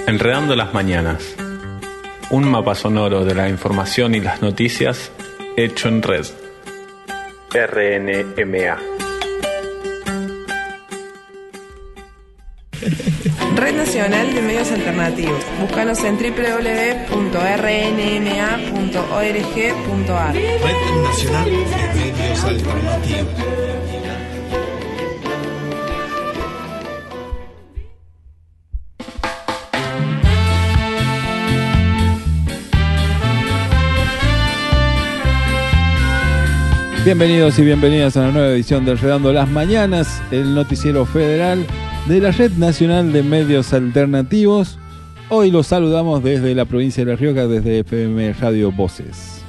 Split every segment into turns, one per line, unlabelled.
Enredando las mañanas. Un mapa sonoro de la información y las noticias hecho en red. RNMA.
Red Nacional de Medios Alternativos. Búscanos en www.rnma.org.ar.
Red Nacional de Medios Alternativos.
Bienvenidos y bienvenidas a una nueva edición de Enredando las Mañanas, el noticiero federal de la Red Nacional de Medios Alternativos. Hoy los saludamos desde la provincia de La Rioja, desde FM Radio Voces.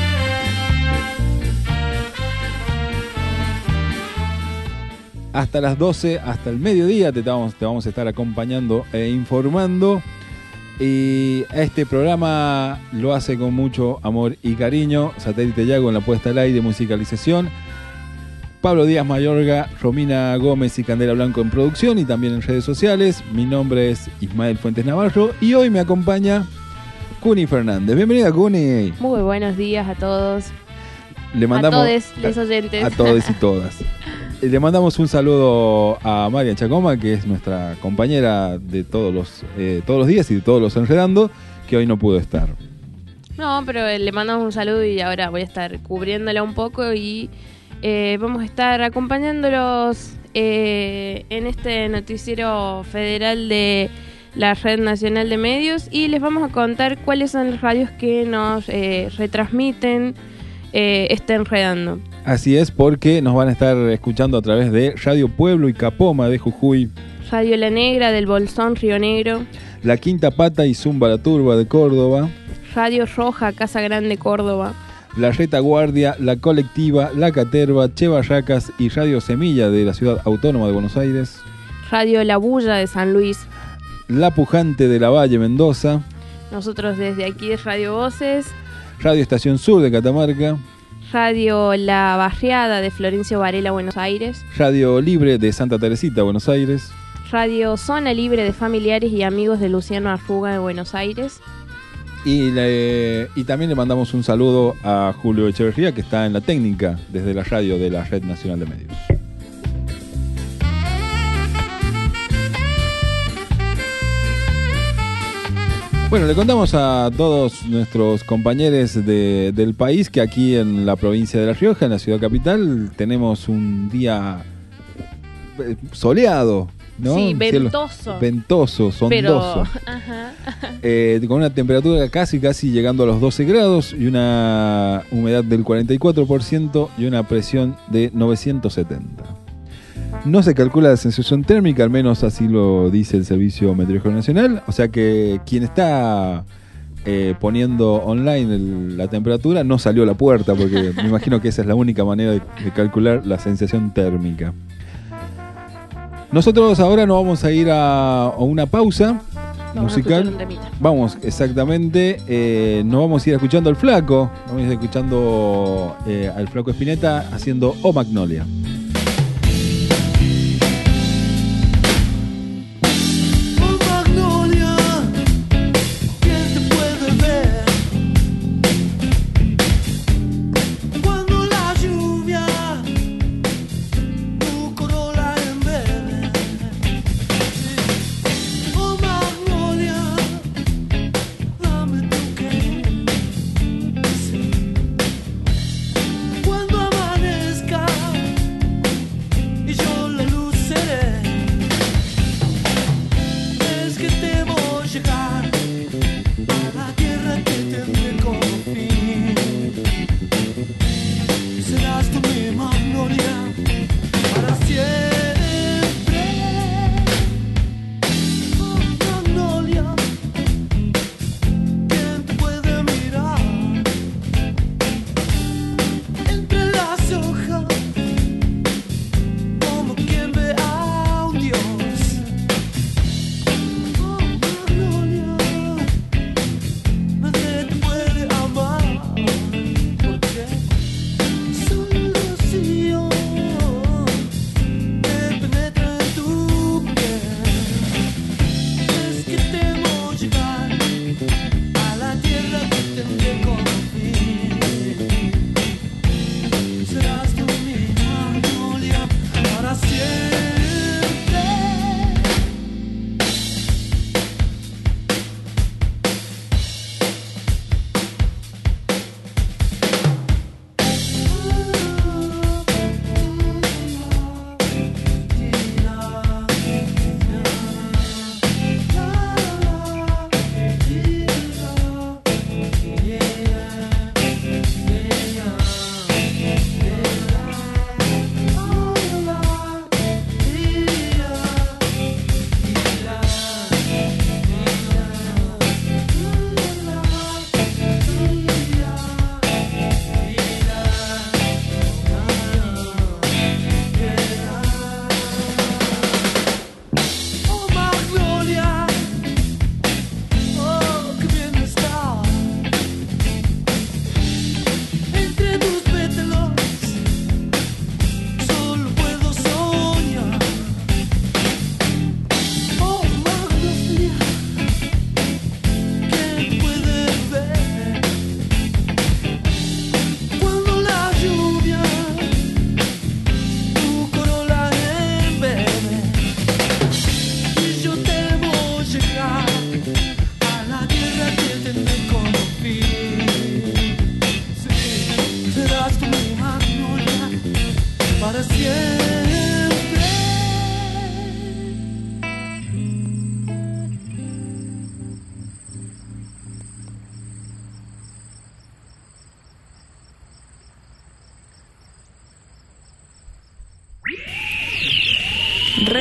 Hasta las 12, hasta el mediodía, te vamos a estar acompañando e informando. Y este programa lo hace con mucho amor y cariño. Satélite Yago en la puesta al aire, musicalización. Pablo Díaz Mayorga, Romina Gómez y Candela Blanco en producción y también en redes sociales. Mi nombre es Ismael Fuentes Navarro y hoy me acompaña Cuni Fernández. Bienvenida, Cuni.
Muy buenos días a todos.
Le mandamos
a todos los oyentes.
A todos y todas. Le mandamos un saludo a Marian Chacoma, que es nuestra compañera de todos los días y de todos los Enredando, que hoy no pudo estar.
No, pero le mandamos un saludo y ahora voy a estar cubriéndola un poco y vamos a estar acompañándolos en este noticiero federal de la Red Nacional de Medios y les vamos a contar cuáles son las radios que nos retransmiten este Enredando.
Así es, porque nos van a estar escuchando a través de Radio Pueblo y Capoma de Jujuy,
Radio La Negra del Bolsón, Río Negro,
La Quinta Pata y Zumba la Turba de Córdoba,
Radio Roja, Casa Grande, Córdoba,
La Retaguardia, La Colectiva, La Caterva, Che Barracas y Radio Semilla de la Ciudad Autónoma de Buenos Aires,
Radio La Bulla de San Luis,
La Pujante de La Valle, Mendoza,
nosotros desde aquí de Radio Voces,
Radio Estación Sur de Catamarca,
Radio La Barriada de Florencio Varela, Buenos Aires,
Radio Libre de Santa Teresita, Buenos Aires,
Radio Zona Libre de Familiares y Amigos de Luciano Arruga de Buenos Aires.
Y también le mandamos un saludo a Julio Echeverría, que está en la técnica desde la radio de la Red Nacional de Medios. Bueno, le contamos a todos nuestros compañeros del país que aquí en la provincia de La Rioja, en la ciudad capital, tenemos un día soleado, ¿no?
Sí, ventoso.
Ventoso, sondoso. Con una temperatura casi llegando a los 12 grados y una humedad del 44% y una presión de 970. No se calcula la sensación térmica, al menos así lo dice el Servicio Meteorológico Nacional. O sea que quien está poniendo online la temperatura no salió a la puerta, porque me imagino que esa es la única manera de calcular la sensación térmica. Nosotros ahora nos vamos a ir a una pausa musical. Vamos, exactamente. Nos vamos a ir escuchando al Flaco. Vamos a ir escuchando al Flaco Spinetta haciendo O Magnolia.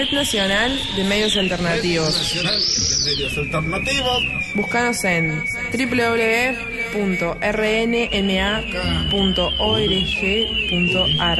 Red Nacional de Medios Alternativos. Búscanos en www.rnma.org.ar.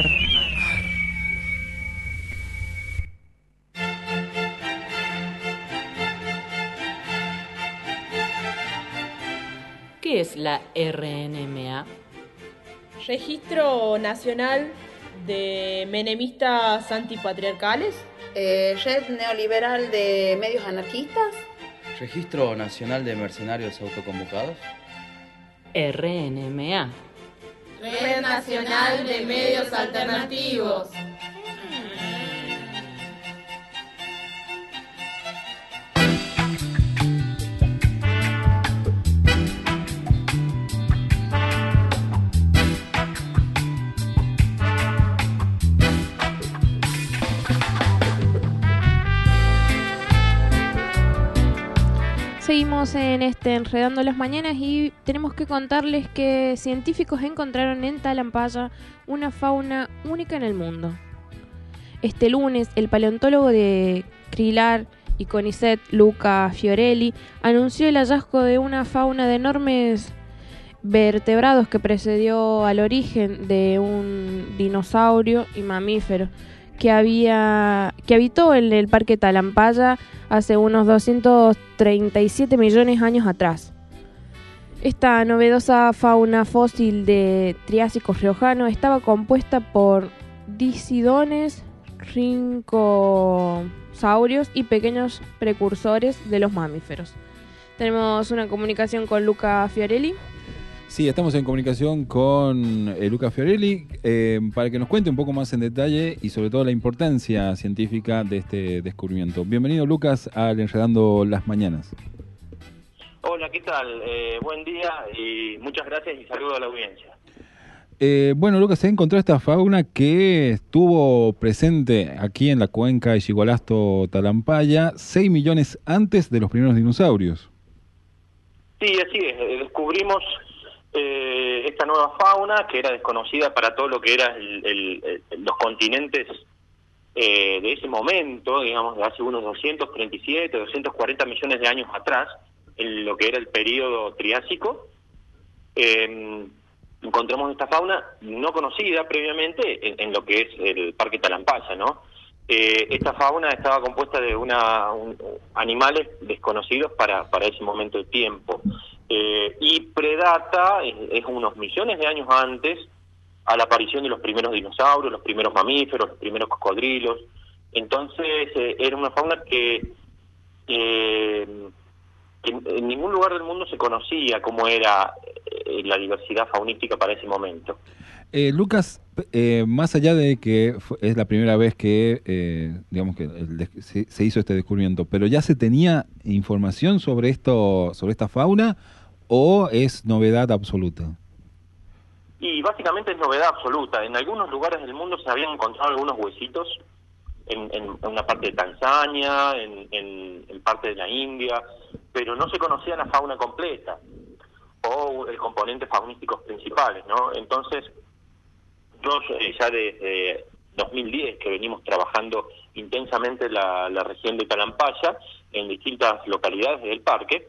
¿Qué es la RNMA?
Registro Nacional de Menemistas Antipatriarcales.
Red Neoliberal de Medios Anarquistas.
Registro Nacional de Mercenarios Autoconvocados.
RNMA.
Red Nacional de Medios Alternativos.
Seguimos en Enredando las Mañanas y tenemos que contarles que científicos encontraron en Talampaya una fauna única en el mundo. Este lunes, el paleontólogo de CRILAR y CONICET, Luca Fiorelli, anunció el hallazgo de una fauna de enormes vertebrados que precedió al origen de un dinosaurio y mamífero que habitó en el Parque Talampaya hace unos 237 millones de años atrás. Esta novedosa fauna fósil de Triásico riojano estaba compuesta por disidones, rincosaurios y pequeños precursores de los mamíferos. Tenemos una comunicación con Luca Fiorelli.
Sí, estamos en comunicación con Luca Fiorelli para que nos cuente un poco más en detalle y sobre todo la importancia científica de este descubrimiento. Bienvenido, Lucas, al Enredando las Mañanas.
Hola, ¿qué tal? Buen día y muchas gracias y saludo a la audiencia.
Bueno, Lucas, se encontró esta fauna que estuvo presente aquí en la cuenca de Yigualasto-Talampaya 6 millones antes de los primeros dinosaurios.
Sí, así es. Descubrimos esta nueva fauna que era desconocida para todo lo que eran los continentes de ese momento, digamos, de hace unos 237, 240 millones de años atrás, en lo que era el periodo Triásico. Encontramos esta fauna no conocida previamente en lo que es el Parque Talampaya, ¿no? Esta fauna estaba compuesta de animales desconocidos para ese momento de tiempo. Y predata, es unos millones de años antes, a la aparición de los primeros dinosaurios, los primeros mamíferos, los primeros cocodrilos. Entonces, era una fauna que en ningún lugar del mundo se conocía cómo era la diversidad faunística para ese momento.
Lucas, más allá de que es la primera vez que, digamos que se hizo este descubrimiento, ¿pero ya se tenía información sobre esta fauna o es novedad absoluta?
Y básicamente es novedad absoluta. En algunos lugares del mundo se habían encontrado algunos huesitos, en una parte de Tanzania, en parte de la India, pero no se conocía la fauna completa o el componente faunísticos principales, ¿no? Entonces, ya desde 2010 que venimos trabajando intensamente la región de Talampaya en distintas localidades del parque,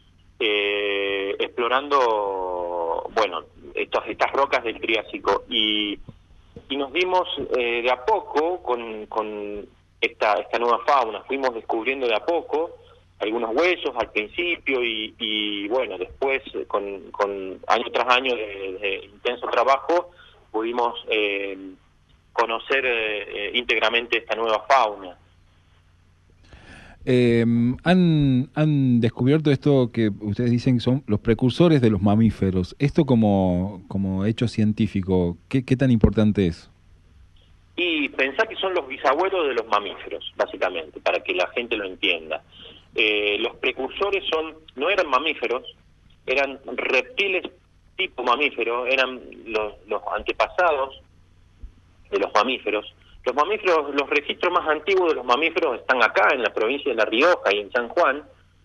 explorando, bueno, estas rocas del Triásico y nos dimos de a poco con esta nueva fauna. Fuimos descubriendo de a poco algunos huesos al principio y bueno, después con año tras año de intenso trabajo pudimos conocer íntegramente esta nueva fauna.
Han descubierto esto que ustedes dicen que son los precursores de los mamíferos. Esto como hecho científico, ¿qué tan importante es?
Y pensar que son los bisabuelos de los mamíferos, básicamente, para que la gente lo entienda. Los precursores no eran mamíferos, eran reptiles tipo mamífero, eran los antepasados de los mamíferos. Los mamíferos, los registros más antiguos de los mamíferos están acá, en la provincia de La Rioja y en San Juan,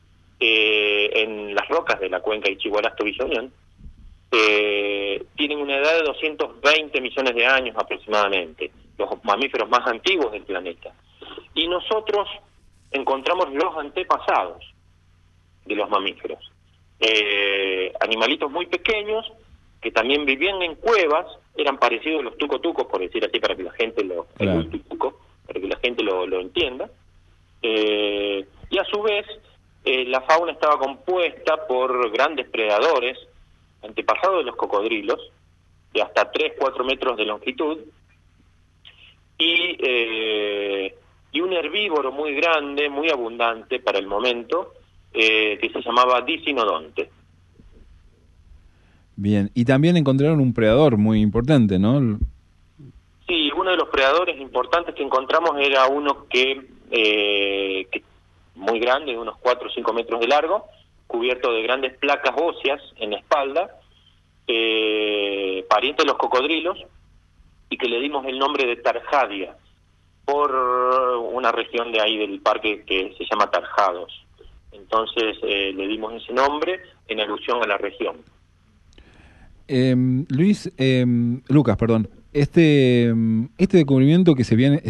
en las rocas de la cuenca de Yigualasto-Villoñán. Tienen una edad de 220 millones de años aproximadamente, los mamíferos más antiguos del planeta. y nosotros encontramos los antepasados de los mamíferos. Animalitos muy pequeños que también vivían en cuevas, eran parecidos a los tuco-tucos, por decir así, para que la gente para que la gente lo entienda. Y a su vez, la fauna estaba compuesta por grandes predadores, antepasados de los cocodrilos, de hasta 3-4 metros de longitud, y un herbívoro muy grande, muy abundante para el momento, que se llamaba Dicinodonte.
Bien, y también encontraron un predador muy importante, ¿no?
Sí, uno de los predadores importantes que encontramos era uno que muy grande, de unos 4 o 5 metros de largo, cubierto de grandes placas óseas en la espalda, pariente de los cocodrilos, y que le dimos el nombre de Tarjadia, por una región de ahí del parque que se llama Tarjados. Entonces le dimos ese nombre en alusión a la región.
Lucas, perdón. Este descubrimiento que se viene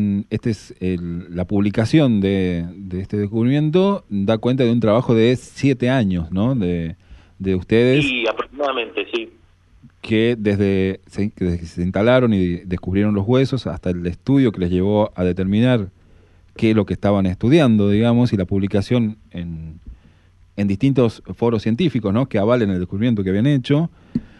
la publicación de este descubrimiento da cuenta de un trabajo de 7 años, ¿no? De ustedes.
Sí, aproximadamente, sí.
Que desde que se instalaron y descubrieron los huesos hasta el estudio que les llevó a determinar qué es lo que estaban estudiando, digamos, y la publicación en distintos foros científicos, ¿no? Que avalen el descubrimiento que habían hecho.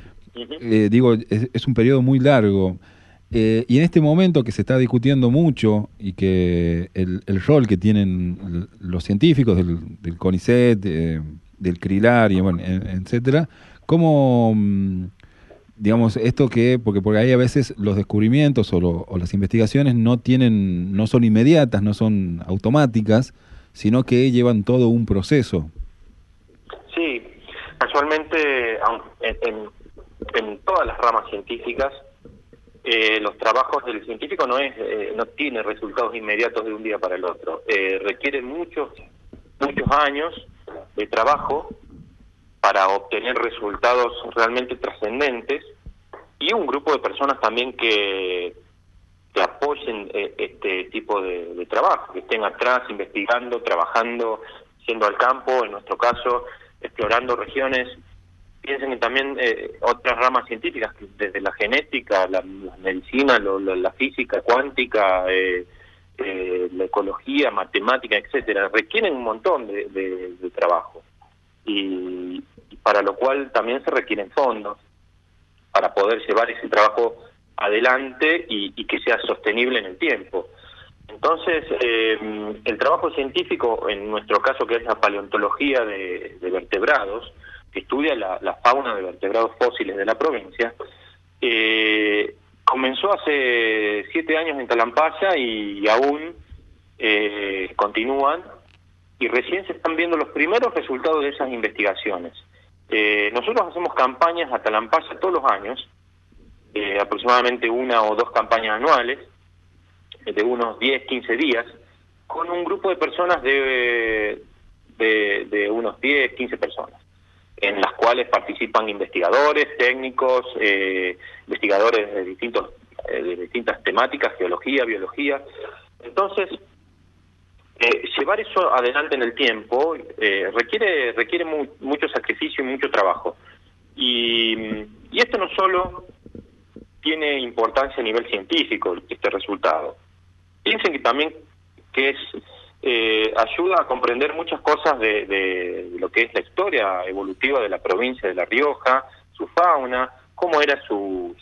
Es un periodo muy largo, y en este momento que se está discutiendo mucho y que el rol que tienen los científicos del CONICET, del CRILAR y bueno, etcétera, ¿cómo, digamos, esto porque por ahí a veces los descubrimientos o las investigaciones no son inmediatas, no son automáticas, sino que llevan todo un proceso?
Sí, casualmente en todas las ramas científicas, los trabajos del científico no tiene resultados inmediatos de un día para el otro. Requiere muchos años de trabajo para obtener resultados realmente trascendentes, y un grupo de personas también que apoyen este tipo de trabajo, que estén atrás investigando, trabajando, yendo al campo, en nuestro caso, explorando regiones. Piensen que también otras ramas científicas, desde la genética, la medicina, la física cuántica, la ecología, matemática, etcétera, requieren un montón de trabajo, y para lo cual también se requieren fondos para poder llevar ese trabajo adelante y que sea sostenible en el tiempo. Entonces, el trabajo científico, en nuestro caso, que es la paleontología de vertebrados, que estudia la fauna de vertebrados fósiles de la provincia, comenzó hace 7 años en Talampaya y aún continúan, y recién se están viendo los primeros resultados de esas investigaciones. Nosotros hacemos campañas a Talampaya todos los años, aproximadamente 1 o 2 campañas anuales, de unos 10-15 días, con un grupo de personas de unos 10-15 personas, en las cuales participan investigadores, técnicos, investigadores de distintas temáticas, geología, biología. Entonces, llevar eso adelante en el tiempo requiere mucho sacrificio y mucho trabajo. Y esto no solo tiene importancia a nivel científico, este resultado. Piensen que también ayuda a comprender muchas cosas de lo que es la historia evolutiva de la provincia de La Rioja, su fauna, cómo era su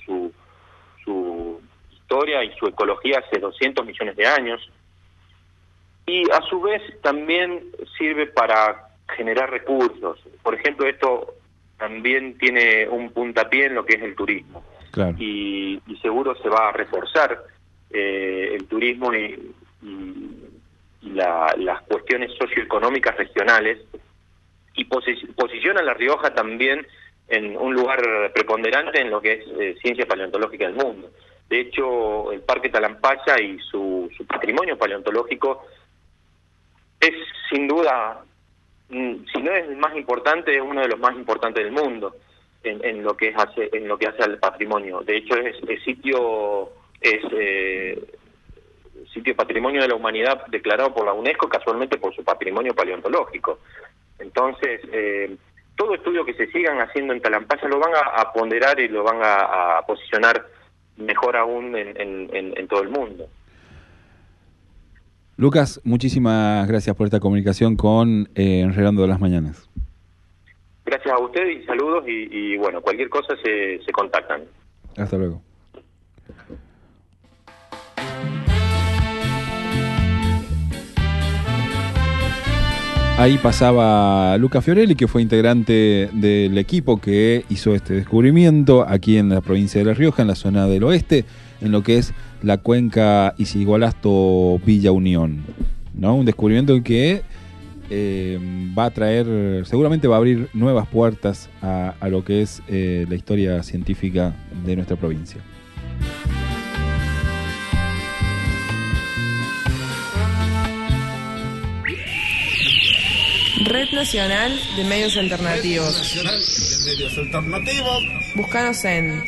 historia y su ecología hace 200 millones de años. Y a su vez también sirve para generar recursos. Por ejemplo, esto también tiene un puntapié en lo que es el turismo.
Claro.
Y seguro se va a reforzar el turismo y las cuestiones socioeconómicas regionales, y posiciona a La Rioja también en un lugar preponderante en lo que es ciencia paleontológica del mundo. De hecho, el Parque Talampaya y su patrimonio paleontológico es sin duda, si no es el más importante, es uno de los más importantes del mundo en lo que hace al patrimonio. De hecho, sitio Patrimonio de la Humanidad declarado por la UNESCO, casualmente por su patrimonio paleontológico. Entonces, todo estudio que se sigan haciendo en Talampaya lo van a ponderar y lo van a posicionar mejor aún en todo el mundo.
Lucas, muchísimas gracias por esta comunicación con Enredando las Mañanas.
Gracias a ustedes y saludos y bueno, cualquier cosa se contactan.
Hasta luego. Ahí pasaba Luca Fiorelli, que fue integrante del equipo que hizo este descubrimiento aquí en la provincia de La Rioja, en la zona del oeste, en lo que es la cuenca Isigüalasto-Villa Unión, ¿no? Un descubrimiento que va a traer, seguramente va a abrir nuevas puertas a lo que es la historia científica de nuestra provincia.
Red Nacional de Medios Alternativos. Búscanos en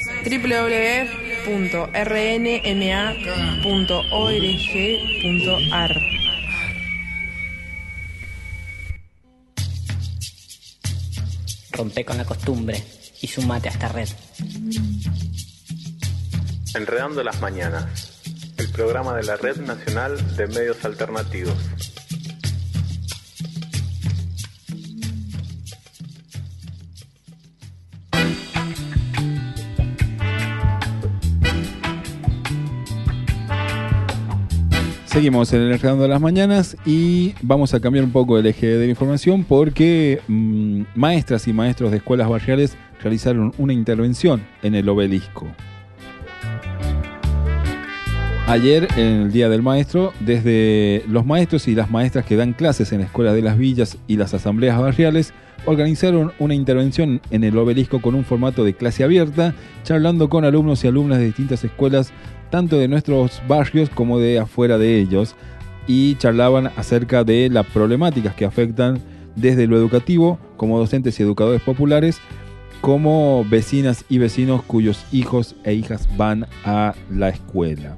www.rnma.org.ar.
Rompe con la costumbre y sumate a esta red.
Enredando las Mañanas, el programa de la Red Nacional de Medios Alternativos.
Seguimos en el Enredando las Mañanas y vamos a cambiar un poco el eje de la información porque maestras y maestros de escuelas barriales realizaron una intervención en el obelisco. Ayer, en el Día del Maestro, desde los maestros y las maestras que dan clases en escuelas de las villas y las asambleas barriales, organizaron una intervención en el obelisco con un formato de clase abierta, charlando con alumnos y alumnas de distintas escuelas, tanto de nuestros barrios como de afuera de ellos, y charlaban acerca de las problemáticas que afectan desde lo educativo, como docentes y educadores populares, como vecinas y vecinos cuyos hijos e hijas van a la escuela.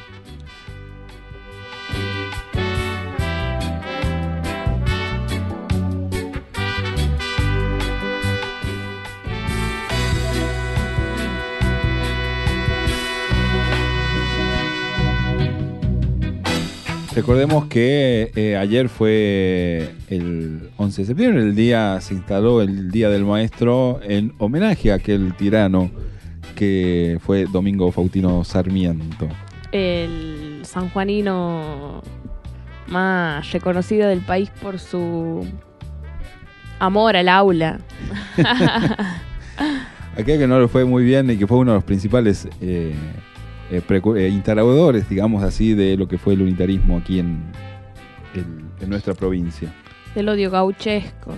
Recordemos que ayer fue el 11 de septiembre, se instaló el Día del Maestro en homenaje a aquel tirano que fue Domingo Faustino Sarmiento.
El sanjuanino más reconocido del país por su amor al aula.
Aquel que no le fue muy bien y que fue uno de los principales instaladores, digamos así, de lo que fue el unitarismo aquí en nuestra provincia.
Del odio gauchesco.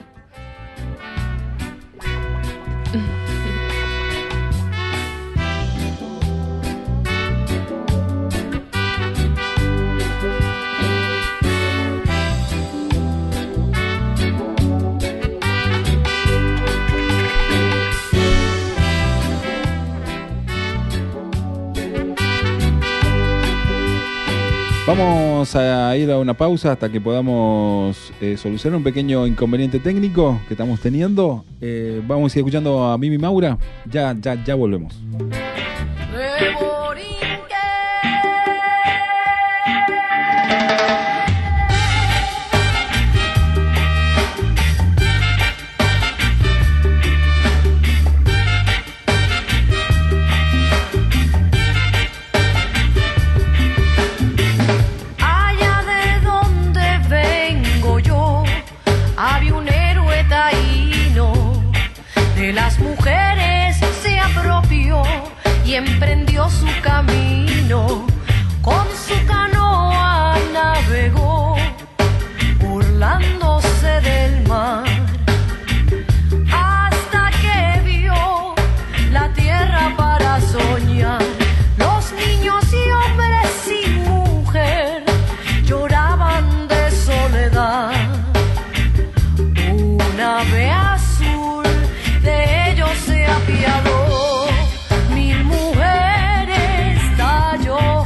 Vamos a ir a una pausa hasta que podamos solucionar un pequeño inconveniente técnico que estamos teniendo. Vamos a ir escuchando a Mimi Maura. Ya volvemos.
Y emprendió su camino, con su canoa navegó, burlándose del mar, hasta que vio la tierra para soñar. Los niños y hombres y mujer lloraban de soledad. Un ave azul de ellos se apiadó. Yo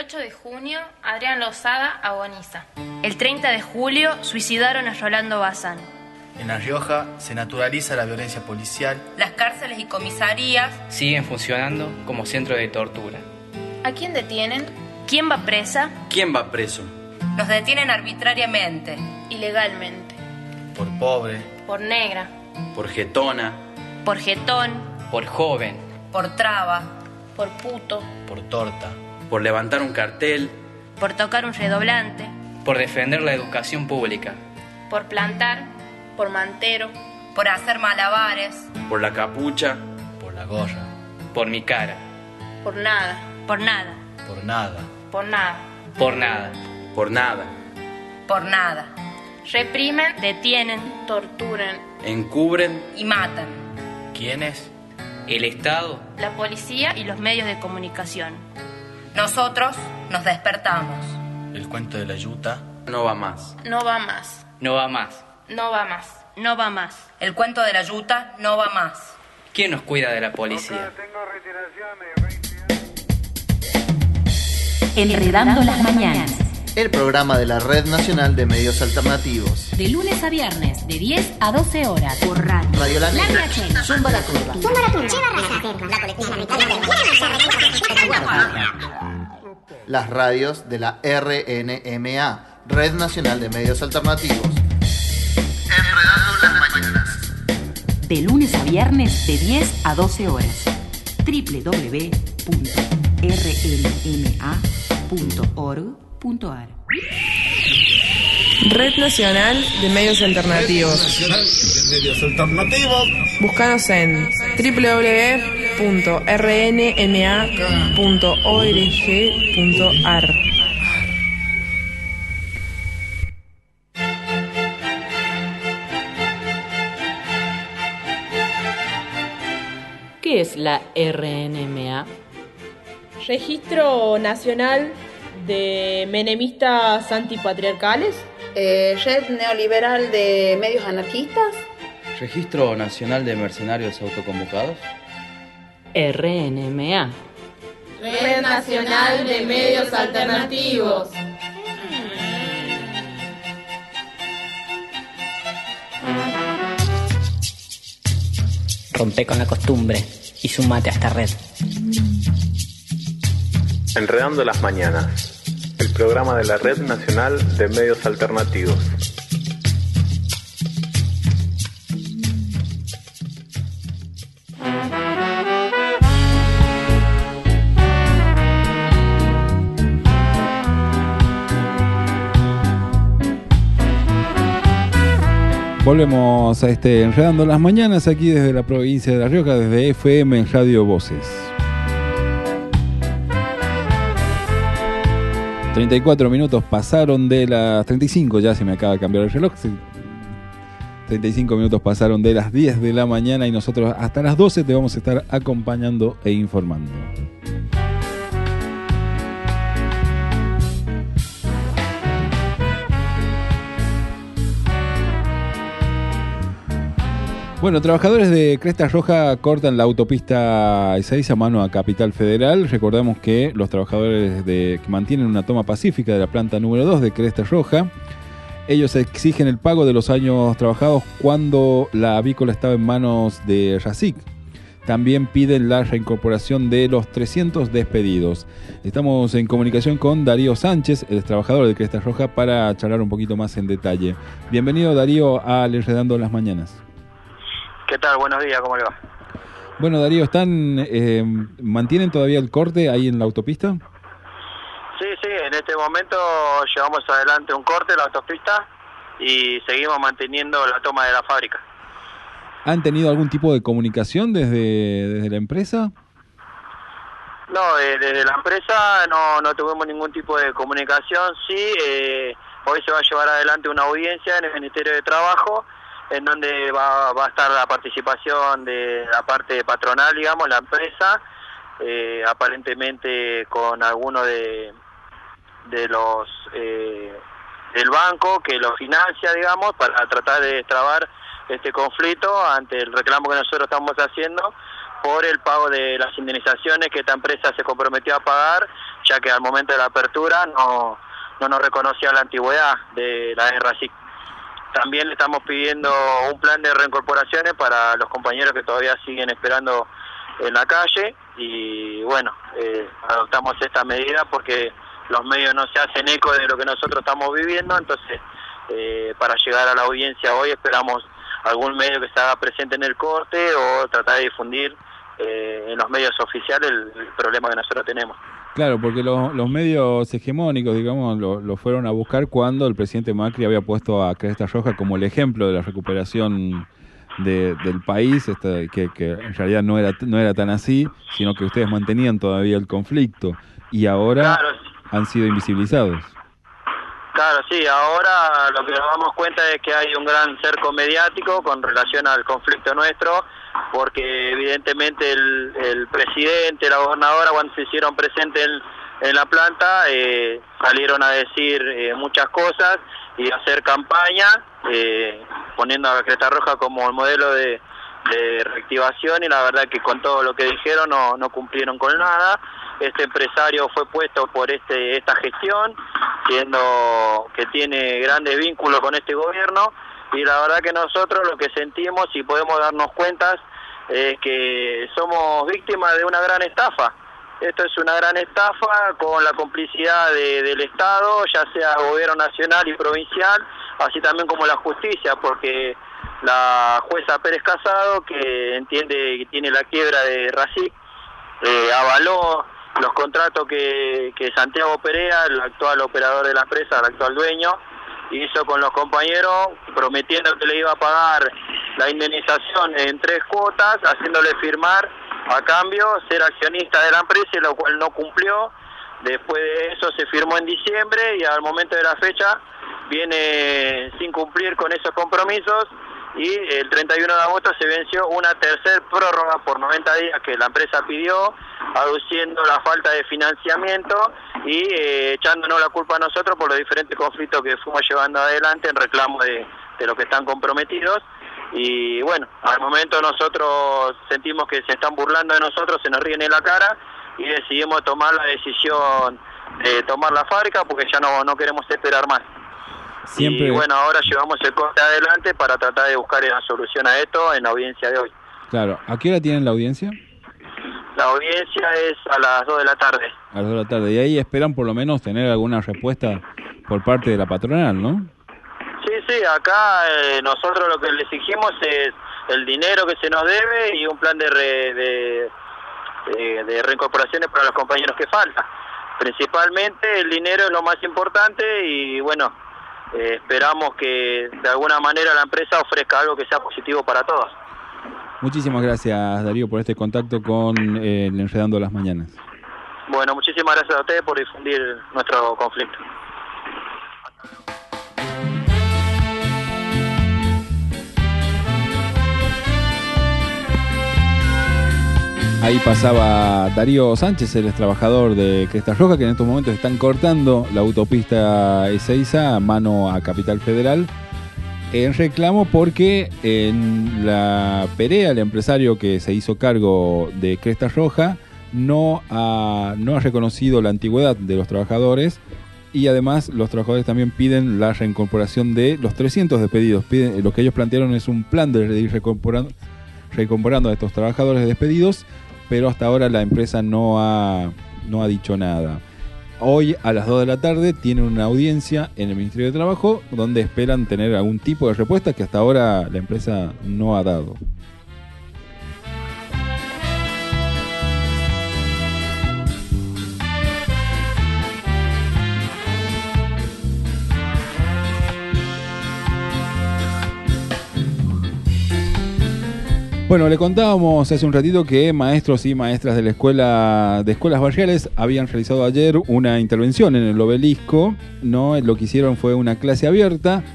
28 de junio, Adrián Lozada agoniza. El 30 de julio, suicidaron a Rolando Bazán.
En La Rioja se naturaliza la violencia policial.
Las cárceles y comisarías
siguen funcionando como centro de tortura.
¿A quién detienen? ¿Quién va presa?
¿Quién va preso?
Nos detienen arbitrariamente, ilegalmente.
Por pobre.
Por negra.
Por jetona.
Por jetón.
Por joven.
Por traba. Por puto.
Por torta.
Por levantar un cartel.
Por tocar un redoblante.
Por defender la educación pública.
Por plantar. Por mantero. Por hacer malabares.
Por la capucha.
Por la gorra.
Por mi cara.
Por nada. Por nada.
Por nada.
Por nada.
Por nada.
Por nada.
Por nada. Reprimen, detienen, torturan,
encubren
y matan.
¿Quiénes?
El Estado,
la policía y los medios de comunicación. Nosotros nos despertamos.
El cuento de la yuta
no va más.
No va más.
No va más.
No va más. No va más. El cuento de la yuta no va más.
¿Quién nos cuida de la policía?
Enredando las mañanas.
El programa de la Red Nacional de Medios Alternativos.
De lunes a viernes, de 10 a 12 horas. Por
Radio La Negra.
Zumba la Curva.
Zumba la Curva. Las radios de la RNMA, Red Nacional de Medios Alternativos. Enredando las mañanas.
De lunes a viernes, de 10 a 12 horas. www.rnma.org.ar.
Red Nacional de Medios Alternativos. Búscanos en www.rnma.org.ar.
¿Qué es la RNMA?
Registro Nacional de Menemistas Antipatriarcales.
Red Neoliberal de Medios Anarquistas.
Registro Nacional de Mercenarios Autoconvocados.
RNMA.
Red Nacional de Medios Alternativos.
Rompe con la costumbre y sumate a esta red.
Enredando las mañanas, el programa de la Red Nacional de Medios Alternativos.
Volvemos a Enredando las Mañanas aquí desde la provincia de La Rioja, desde FM en Radio Voces. 34 minutos pasaron de las 35, ya se me acaba de cambiar el reloj. 35 minutos pasaron de las 10 de la mañana y nosotros hasta las 12 te vamos a estar acompañando e informando. Bueno, trabajadores de Cresta Roja cortan la autopista Ezeiza mano a Capital Federal. Recordamos que los trabajadores que mantienen una toma pacífica de la planta número 2 de Cresta Roja, ellos exigen el pago de los años trabajados cuando la avícola estaba en manos de RACIC. También piden la reincorporación de los 300 despedidos. Estamos en comunicación con Darío Sánchez, el trabajador de Cresta Roja, para charlar un poquito más en detalle. Bienvenido, Darío, a Enredando las Mañanas.
¿Qué tal? Buenos días, ¿cómo le va?
Bueno, Darío, ¿mantienen todavía el corte ahí en la autopista?
Sí, en este momento llevamos adelante un corte en la autopista y seguimos manteniendo la toma de la fábrica.
¿Han tenido algún tipo de comunicación desde la empresa?
No, desde la empresa no tuvimos ningún tipo de comunicación. Sí, hoy se va a llevar adelante una audiencia en el Ministerio de Trabajo, en donde va a estar la participación de la parte patronal, digamos, la empresa, aparentemente con alguno de los del banco que lo financia, digamos, para tratar de destrabar este conflicto ante el reclamo que nosotros estamos haciendo por el pago de las indemnizaciones que esta empresa se comprometió a pagar, ya que al momento de la apertura no nos reconocía la antigüedad de la RACIC. También le estamos pidiendo un plan de reincorporaciones para los compañeros que todavía siguen esperando en la calle y bueno, adoptamos esta medida porque los medios no se hacen eco de lo que nosotros estamos viviendo, entonces para llegar a la audiencia hoy esperamos algún medio que se haga presente en el corte o tratar de difundir en los medios oficiales el problema que nosotros tenemos.
Claro, porque los medios hegemónicos, digamos, lo fueron a buscar cuando el presidente Macri había puesto a Cresta Roja como el ejemplo de la recuperación del país, que en realidad no era tan así, sino que ustedes mantenían todavía el conflicto y ahora han sido invisibilizados.
Claro, sí, ahora lo que nos damos cuenta es que hay un gran cerco mediático con relación al conflicto nuestro, porque evidentemente el presidente, la gobernadora, cuando se hicieron presentes en la planta, salieron a decir muchas cosas y a hacer campaña, poniendo a Cresta Roja como el modelo de reactivación, y la verdad que con todo lo que dijeron no cumplieron con nada. Este empresario fue puesto por esta gestión, siendo que tiene grandes vínculos con este gobierno, y la verdad que nosotros lo que sentimos y podemos darnos cuenta es que somos víctimas de una gran estafa. Esto es una gran estafa con la complicidad del Estado, ya sea gobierno nacional y provincial, así también como la justicia, porque la jueza Pérez Casado, que entiende que tiene la quiebra de RACIC, avaló los contratos que Santiago Perea, el actual operador de la empresa, el actual dueño, hizo con los compañeros, prometiendo que le iba a pagar la indemnización en 3 cuotas, haciéndole firmar a cambio ser accionista de la empresa, lo cual no cumplió. Después de eso se firmó en diciembre y al momento de la fecha viene sin cumplir con esos compromisos, y el 31 de agosto se venció una tercer prórroga por 90 días que la empresa pidió, aduciendo la falta de financiamiento y echándonos la culpa a nosotros por los diferentes conflictos que fuimos llevando adelante en reclamo de los que están comprometidos. Y bueno, al momento nosotros sentimos que se están burlando de nosotros, se nos ríen en la cara, y decidimos tomar la decisión de tomar la fábrica porque ya no queremos esperar más.
Siempre...
Y bueno, ahora llevamos el corte adelante para tratar de buscar una solución a esto en la audiencia de hoy.
Claro, ¿a qué hora tienen la audiencia?
La audiencia es a las 2 de la tarde.
A las 2 de la tarde, y ahí esperan por lo menos tener alguna respuesta por parte de la patronal, ¿no?
Sí, acá nosotros lo que le exigimos es el dinero que se nos debe y un plan de reincorporaciones para los compañeros que faltan. Principalmente el dinero es lo más importante y bueno, esperamos que de alguna manera la empresa ofrezca algo que sea positivo para todos.
Muchísimas gracias, Darío, por este contacto con el Enredando las Mañanas.
Bueno, muchísimas gracias a ustedes por difundir nuestro conflicto.
Ahí pasaba Darío Sánchez, el ex trabajador de Cresta Roja, que en estos momentos están cortando la autopista Ezeiza, mano a Capital Federal, en reclamo porque en la Perea, el empresario que se hizo cargo de Cresta Roja, no ha reconocido la antigüedad de los trabajadores, y además los trabajadores también piden la reincorporación de los 300 despedidos. Lo que ellos plantearon es un plan de ir reincorporando a estos trabajadores despedidos, pero hasta ahora la empresa no ha dicho nada. Hoy a las 2 de la tarde tienen una audiencia en el Ministerio de Trabajo donde esperan tener algún tipo de respuesta que hasta ahora la empresa no ha dado. Bueno, le contábamos hace un ratito que maestros y maestras de la de escuelas barriales habían realizado ayer una intervención en el Obelisco, ¿no? Lo que hicieron fue una clase abierta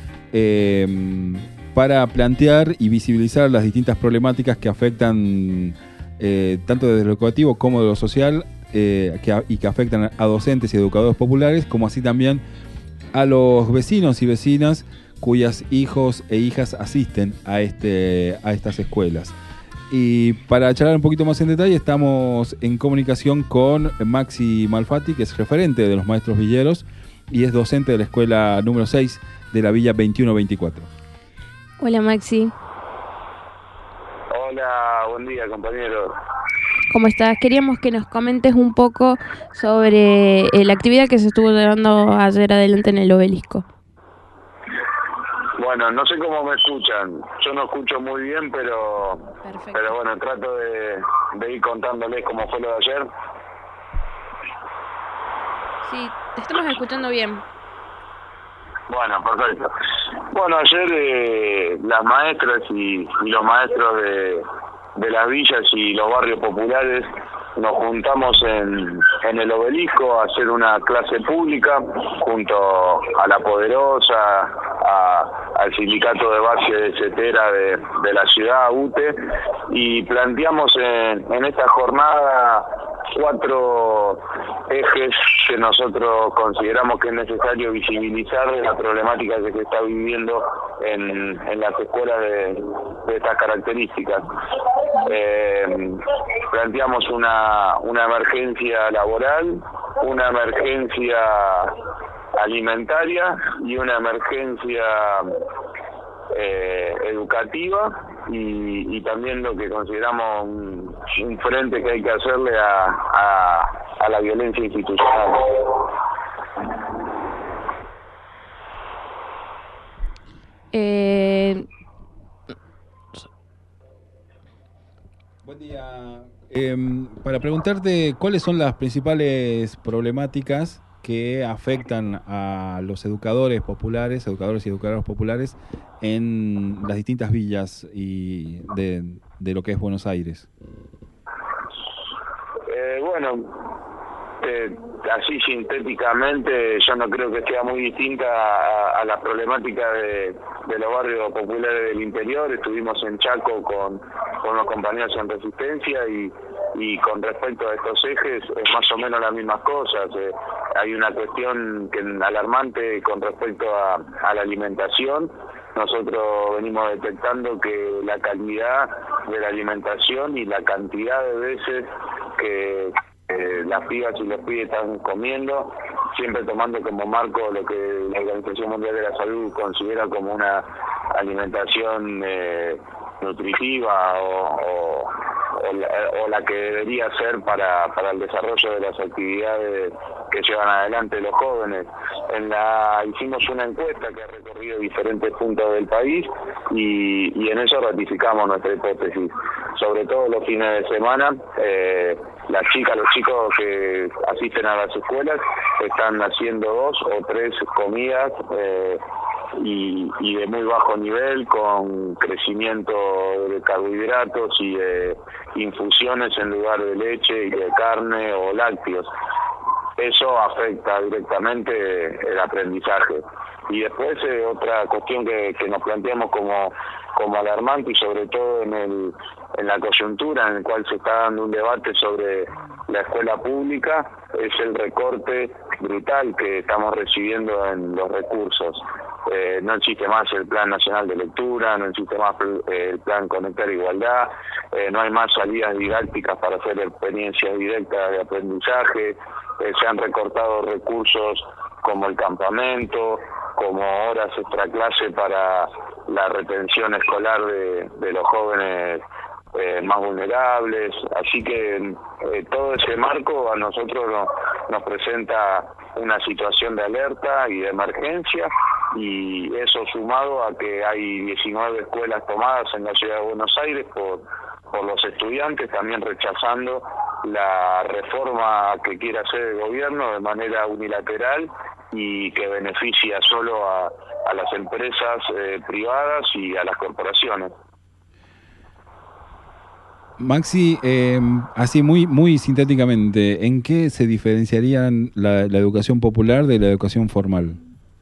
para plantear y visibilizar las distintas problemáticas que afectan tanto desde lo educativo como de lo social y que afectan a docentes y educadores populares, como así también a los vecinos y vecinas cuyos hijos e hijas asisten a estas escuelas. Y para charlar un poquito más en detalle, estamos en comunicación con Maxi Malfatti, que es referente de los maestros villeros y es docente de la escuela número 6 de la Villa 2124.
Hola, Maxi.
Hola, buen día, compañero.
¿Cómo estás? Queríamos que nos comentes un poco sobre la actividad que se estuvo llevando ayer adelante en el Obelisco.
Bueno, no sé cómo me escuchan. Yo no escucho muy bien, pero bueno, trato de ir contándoles cómo fue lo de ayer.
Sí, te estamos escuchando bien.
Bueno, perfecto. Bueno, ayer las maestras y los maestros de las villas y los barrios populares nos juntamos en el Obelisco a hacer una clase pública junto a La Poderosa, al sindicato de base de CETERA de la ciudad, UTE, y planteamos en esta jornada 4 ejes que nosotros consideramos que es necesario visibilizar de la problemática que se está viviendo en las escuelas de estas características. Planteamos una emergencia laboral, una emergencia alimentaria y una emergencia educativa y también lo que consideramos un frente que hay que hacerle a la violencia institucional.
Buen día. Para preguntarte cuáles son las principales problemáticas que afectan a los educadores y educadoras populares en las distintas villas y de lo que es Buenos Aires.
Bueno, así sintéticamente yo no creo que sea muy distinta a la problemática de los barrios populares del interior. Estuvimos en Chaco con los compañeros en Resistencia y con respecto a estos ejes es más o menos las mismas cosas. Hay una cuestión alarmante con respecto a la alimentación. Nosotros venimos detectando que la calidad de la alimentación y la cantidad de veces que las pibas y los pibes están comiendo, siempre tomando como marco lo que la Organización Mundial de la Salud considera como una alimentación nutritiva o la que debería ser para el desarrollo de las actividades que llevan adelante los jóvenes. Hicimos una encuesta que ha recorrido diferentes puntos del país y en eso ratificamos nuestra hipótesis. Sobre todo los fines de semana, las chicas, los chicos que asisten a las escuelas están haciendo 2 o 3 comidas y de muy bajo nivel, con crecimiento de carbohidratos y de infusiones en lugar de leche y de carne o lácteos. Eso afecta directamente el aprendizaje. Y después otra cuestión que nos planteamos como alarmante, y sobre todo en la coyuntura en la cual se está dando un debate sobre la escuela pública, es el recorte brutal que estamos recibiendo en los recursos. No existe más el Plan Nacional de Lectura, no existe más el Plan Conectar Igualdad, no hay más salidas didácticas para hacer experiencias directas de aprendizaje, se han recortado recursos como el campamento, como horas extraclase para la retención escolar de los jóvenes más vulnerables. Así que todo ese marco a nosotros nos presenta una situación de alerta y de emergencia, y eso sumado a que hay 19 escuelas tomadas en la ciudad de Buenos Aires por los estudiantes, también rechazando la reforma que quiere hacer el gobierno de manera unilateral y que beneficia solo a las empresas privadas y a las corporaciones.
Maxi, así muy sintéticamente, ¿en qué se diferenciarían la educación popular de la educación formal?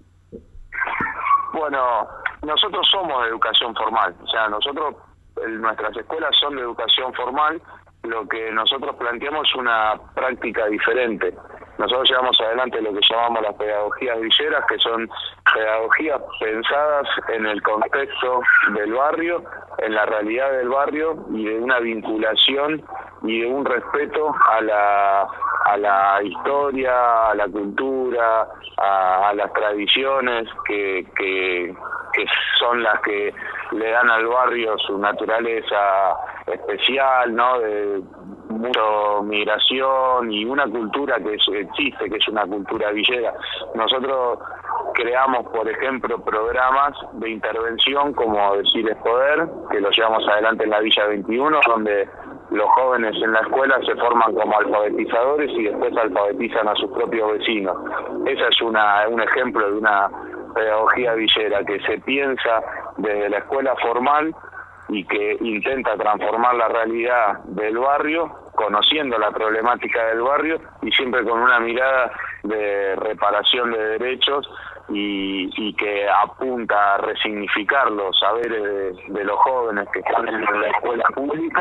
Bueno, nosotros somos de educación formal, o sea, nuestras escuelas son de educación formal. Lo que nosotros planteamos es una práctica diferente. Nosotros llevamos adelante lo que llamamos las pedagogías villeras, que son pedagogías pensadas en el contexto del barrio en la realidad del barrio y de una vinculación y de un respeto a la historia, a la cultura, a las tradiciones que son las que le dan al barrio su naturaleza especial, ¿no? De mucha migración y una cultura que existe, que es una cultura villera. Nosotros creamos, por ejemplo, programas de intervención como Decir es Poder, que lo llevamos adelante en la Villa 21, donde los jóvenes en la escuela se forman como alfabetizadores y después alfabetizan a sus propios vecinos. Ese es un ejemplo de una pedagogía villera que se piensa desde la escuela formal y que intenta transformar la realidad del barrio, conociendo la problemática del barrio y siempre con una mirada de reparación de derechos y que apunta a resignificar los saberes de los jóvenes que están en la escuela pública,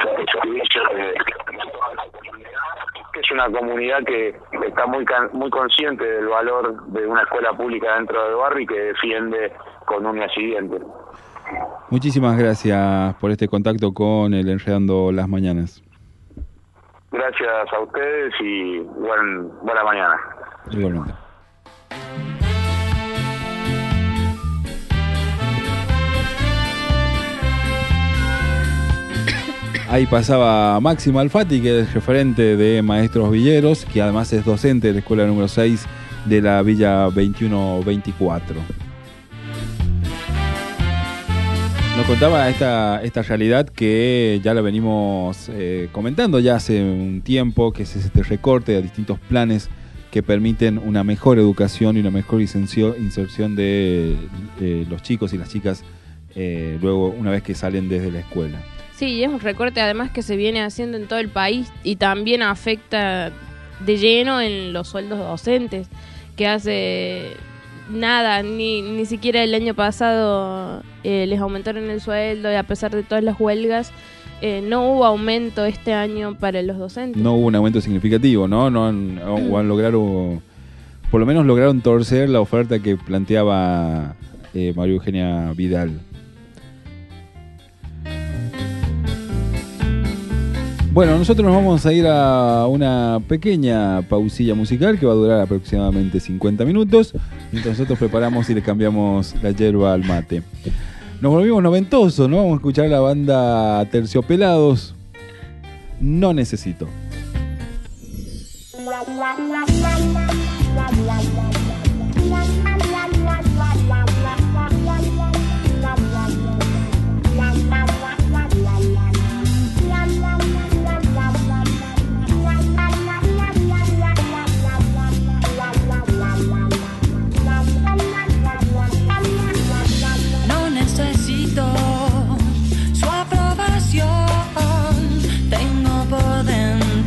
que es una comunidad que está muy consciente del valor de una escuela pública dentro del barrio y que defiende con uñas y dientes.
Muchísimas gracias por este contacto con el Enredando las Mañanas.
Gracias a ustedes y buena mañana.
Igualmente. Ahí pasaba Máximo Alfati, que es referente de Maestros Villeros, que además es docente de la escuela número 6 de la Villa 2124. Nos contaba esta realidad que ya la venimos comentando ya hace un tiempo, que es este recorte de distintos planes que permiten una mejor educación y una mejor inserción de los chicos y las chicas luego una vez que salen desde la escuela.
Sí, es un recorte además que se viene haciendo en todo el país y también afecta de lleno en los sueldos docentes, que hace nada, ni siquiera el año pasado les aumentaron el sueldo y a pesar de todas las huelgas no hubo aumento este año para los docentes.
No hubo un aumento significativo, ¿no? No han logrado, por lo menos lograron torcer la oferta que planteaba María Eugenia Vidal. Bueno, nosotros nos vamos a ir a una pequeña pausilla musical que va a durar aproximadamente 50 minutos, mientras nosotros preparamos y le cambiamos la yerba al mate. Nos volvimos noventosos, ¿no? Vamos a escuchar a la banda Terciopelados, No Necesito.
Su aprobación tengo por dentro.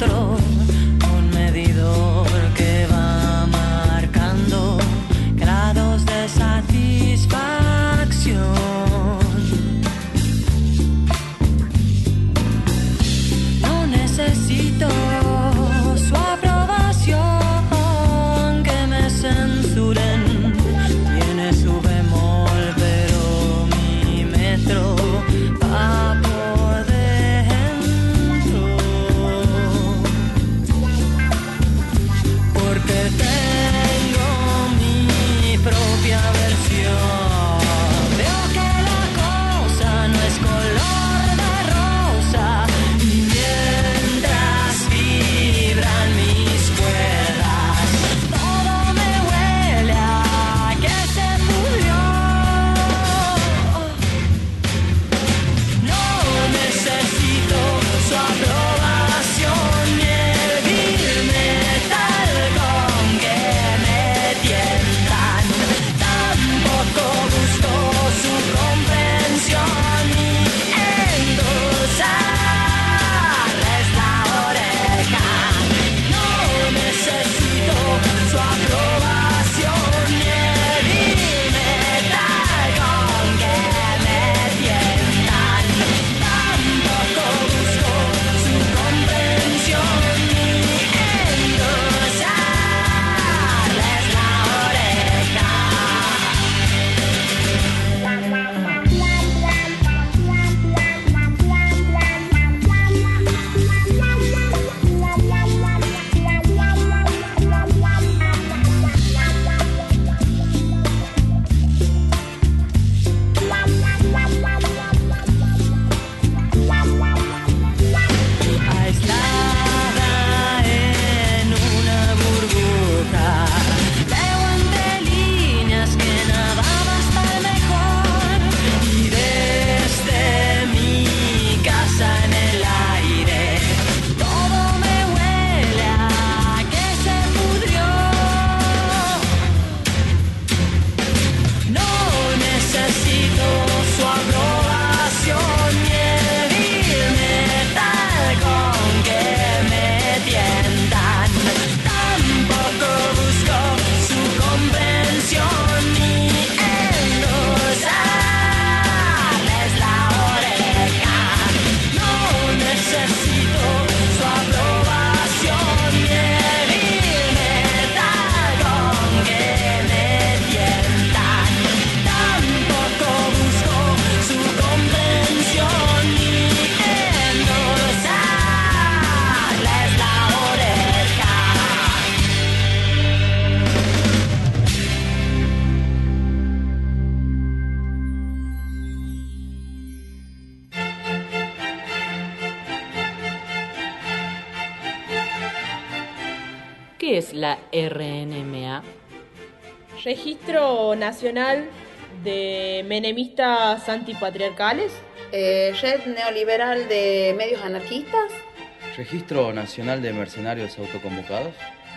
¿Qué es la RNMA?
Registro Nacional de Menemistas Antipatriarcales.
Red Neoliberal de Medios Anarquistas.
Registro Nacional de Mercenarios Autoconvocados.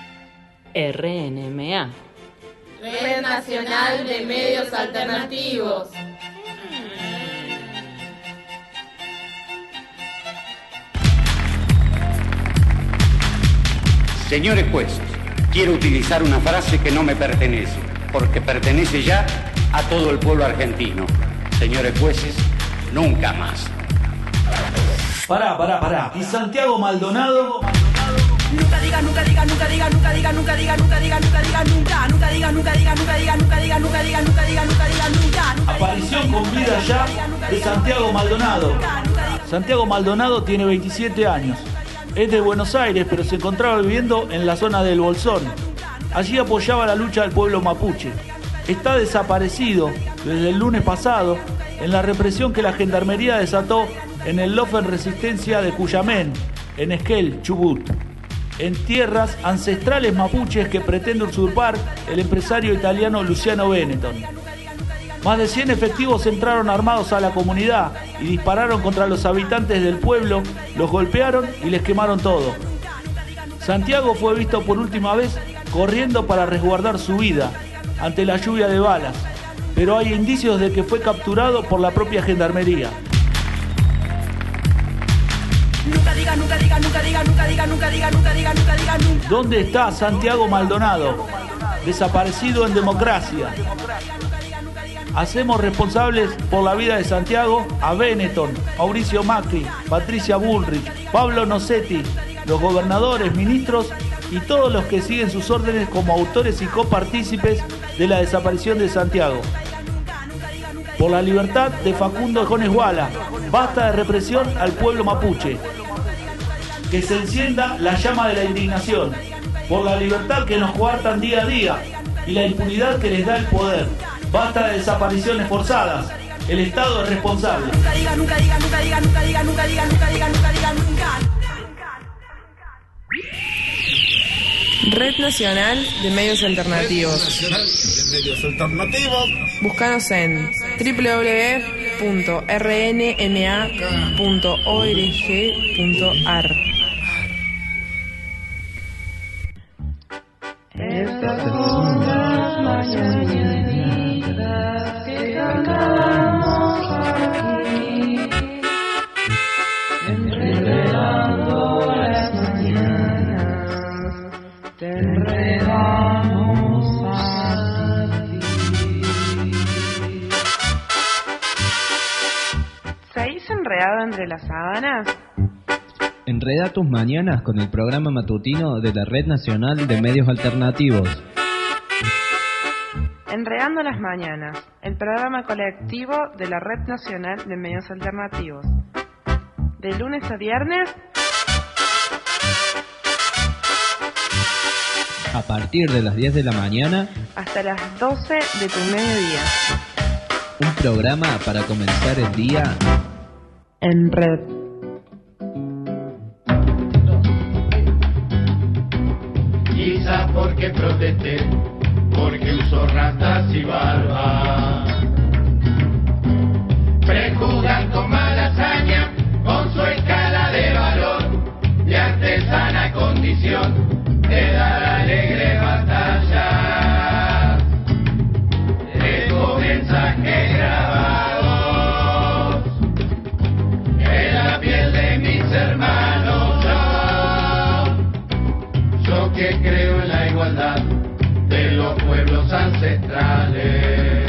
RNMA.
Red Nacional de Medios Alternativos.
Señores jueces, quiero utilizar una frase que no me pertenece, porque pertenece ya a todo el pueblo argentino. Señores jueces, nunca más.
Pará. ¿Y Santiago Maldonado?
Nunca diga, nunca diga, nunca diga, nunca diga, nunca diga, nunca diga, nunca diga, nunca, nunca diga, nunca diga, nunca diga, nunca diga, nunca diga, nunca diga, nunca diga, nunca.
Aparición con vida ya de Santiago Maldonado. Santiago Maldonado tiene 27 años. Es de Buenos Aires, pero se encontraba viviendo en la zona del Bolsón. Allí apoyaba la lucha del pueblo mapuche. Está desaparecido desde el lunes pasado en la represión que la gendarmería desató en el Lofen Resistencia de Cuyamén, en Esquel, Chubut, en tierras ancestrales mapuches que pretende usurpar el empresario italiano Luciano Benetton. Más de 100 efectivos entraron armados a la comunidad y dispararon contra los habitantes del pueblo, los golpearon y les quemaron todo. Santiago fue visto por última vez corriendo para resguardar su vida ante la lluvia de balas, pero hay indicios de que fue capturado por la propia gendarmería.
Nunca diga, nunca diga, nunca diga, nunca diga, nunca diga, nunca diga, nunca diga, nunca.
¿Dónde está Santiago Maldonado? Desaparecido en democracia. Hacemos responsables por la vida de Santiago a Benetton, Mauricio Macri, Patricia Bullrich, Pablo Nocetti, los gobernadores, ministros y todos los que siguen sus órdenes como autores y copartícipes de la desaparición de Santiago. Por la libertad de Facundo Jones Guala, basta de represión al pueblo mapuche. Que se encienda la llama de la indignación, por la libertad que nos coartan día a día y la impunidad que les da el poder. Basta de desapariciones forzadas. El Estado es responsable.
Nunca diga, nunca diga, nunca diga, nunca diga, nunca diga, nunca diga, nunca diga, nunca.
Red Nacional de Medios Alternativos. Búscanos en www.rnma.org.ar.
Estas son las mañanitas que cantamos aquí, enredando las mañanas, te enredamos a ti.
¿Seguís enredado entre las sábanas?
Enreda tus mañanas con el programa matutino de la Red Nacional de Medios Alternativos.
Enredando las mañanas, el programa colectivo de la Red Nacional de Medios Alternativos. De lunes a viernes,
a partir de las 10 de la mañana
hasta las 12 de tu mediodía.
Un programa para comenzar el día
en red.
Quizás porque protesté, porque uso rastas y barba. Prejuzgan con mala hazaña, con su escala de valor y artesana condición de dar alegre batalla. Dejo mensajes grabados en la piel de mis hermanos. Yo que creo en la igualdad de los pueblos ancestrales,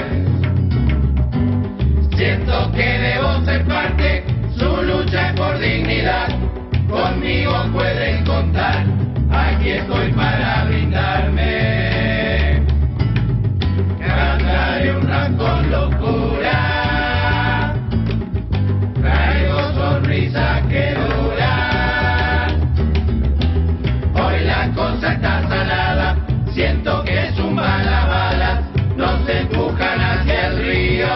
siento que debo ser parte, su lucha es por dignidad, conmigo pueden contar, aquí estoy para brindarme, cantaré un rap con locura, traigo sonrisas que duran, hoy la cosa está salada, siento que zumban las balas, nos empujan hacia el río.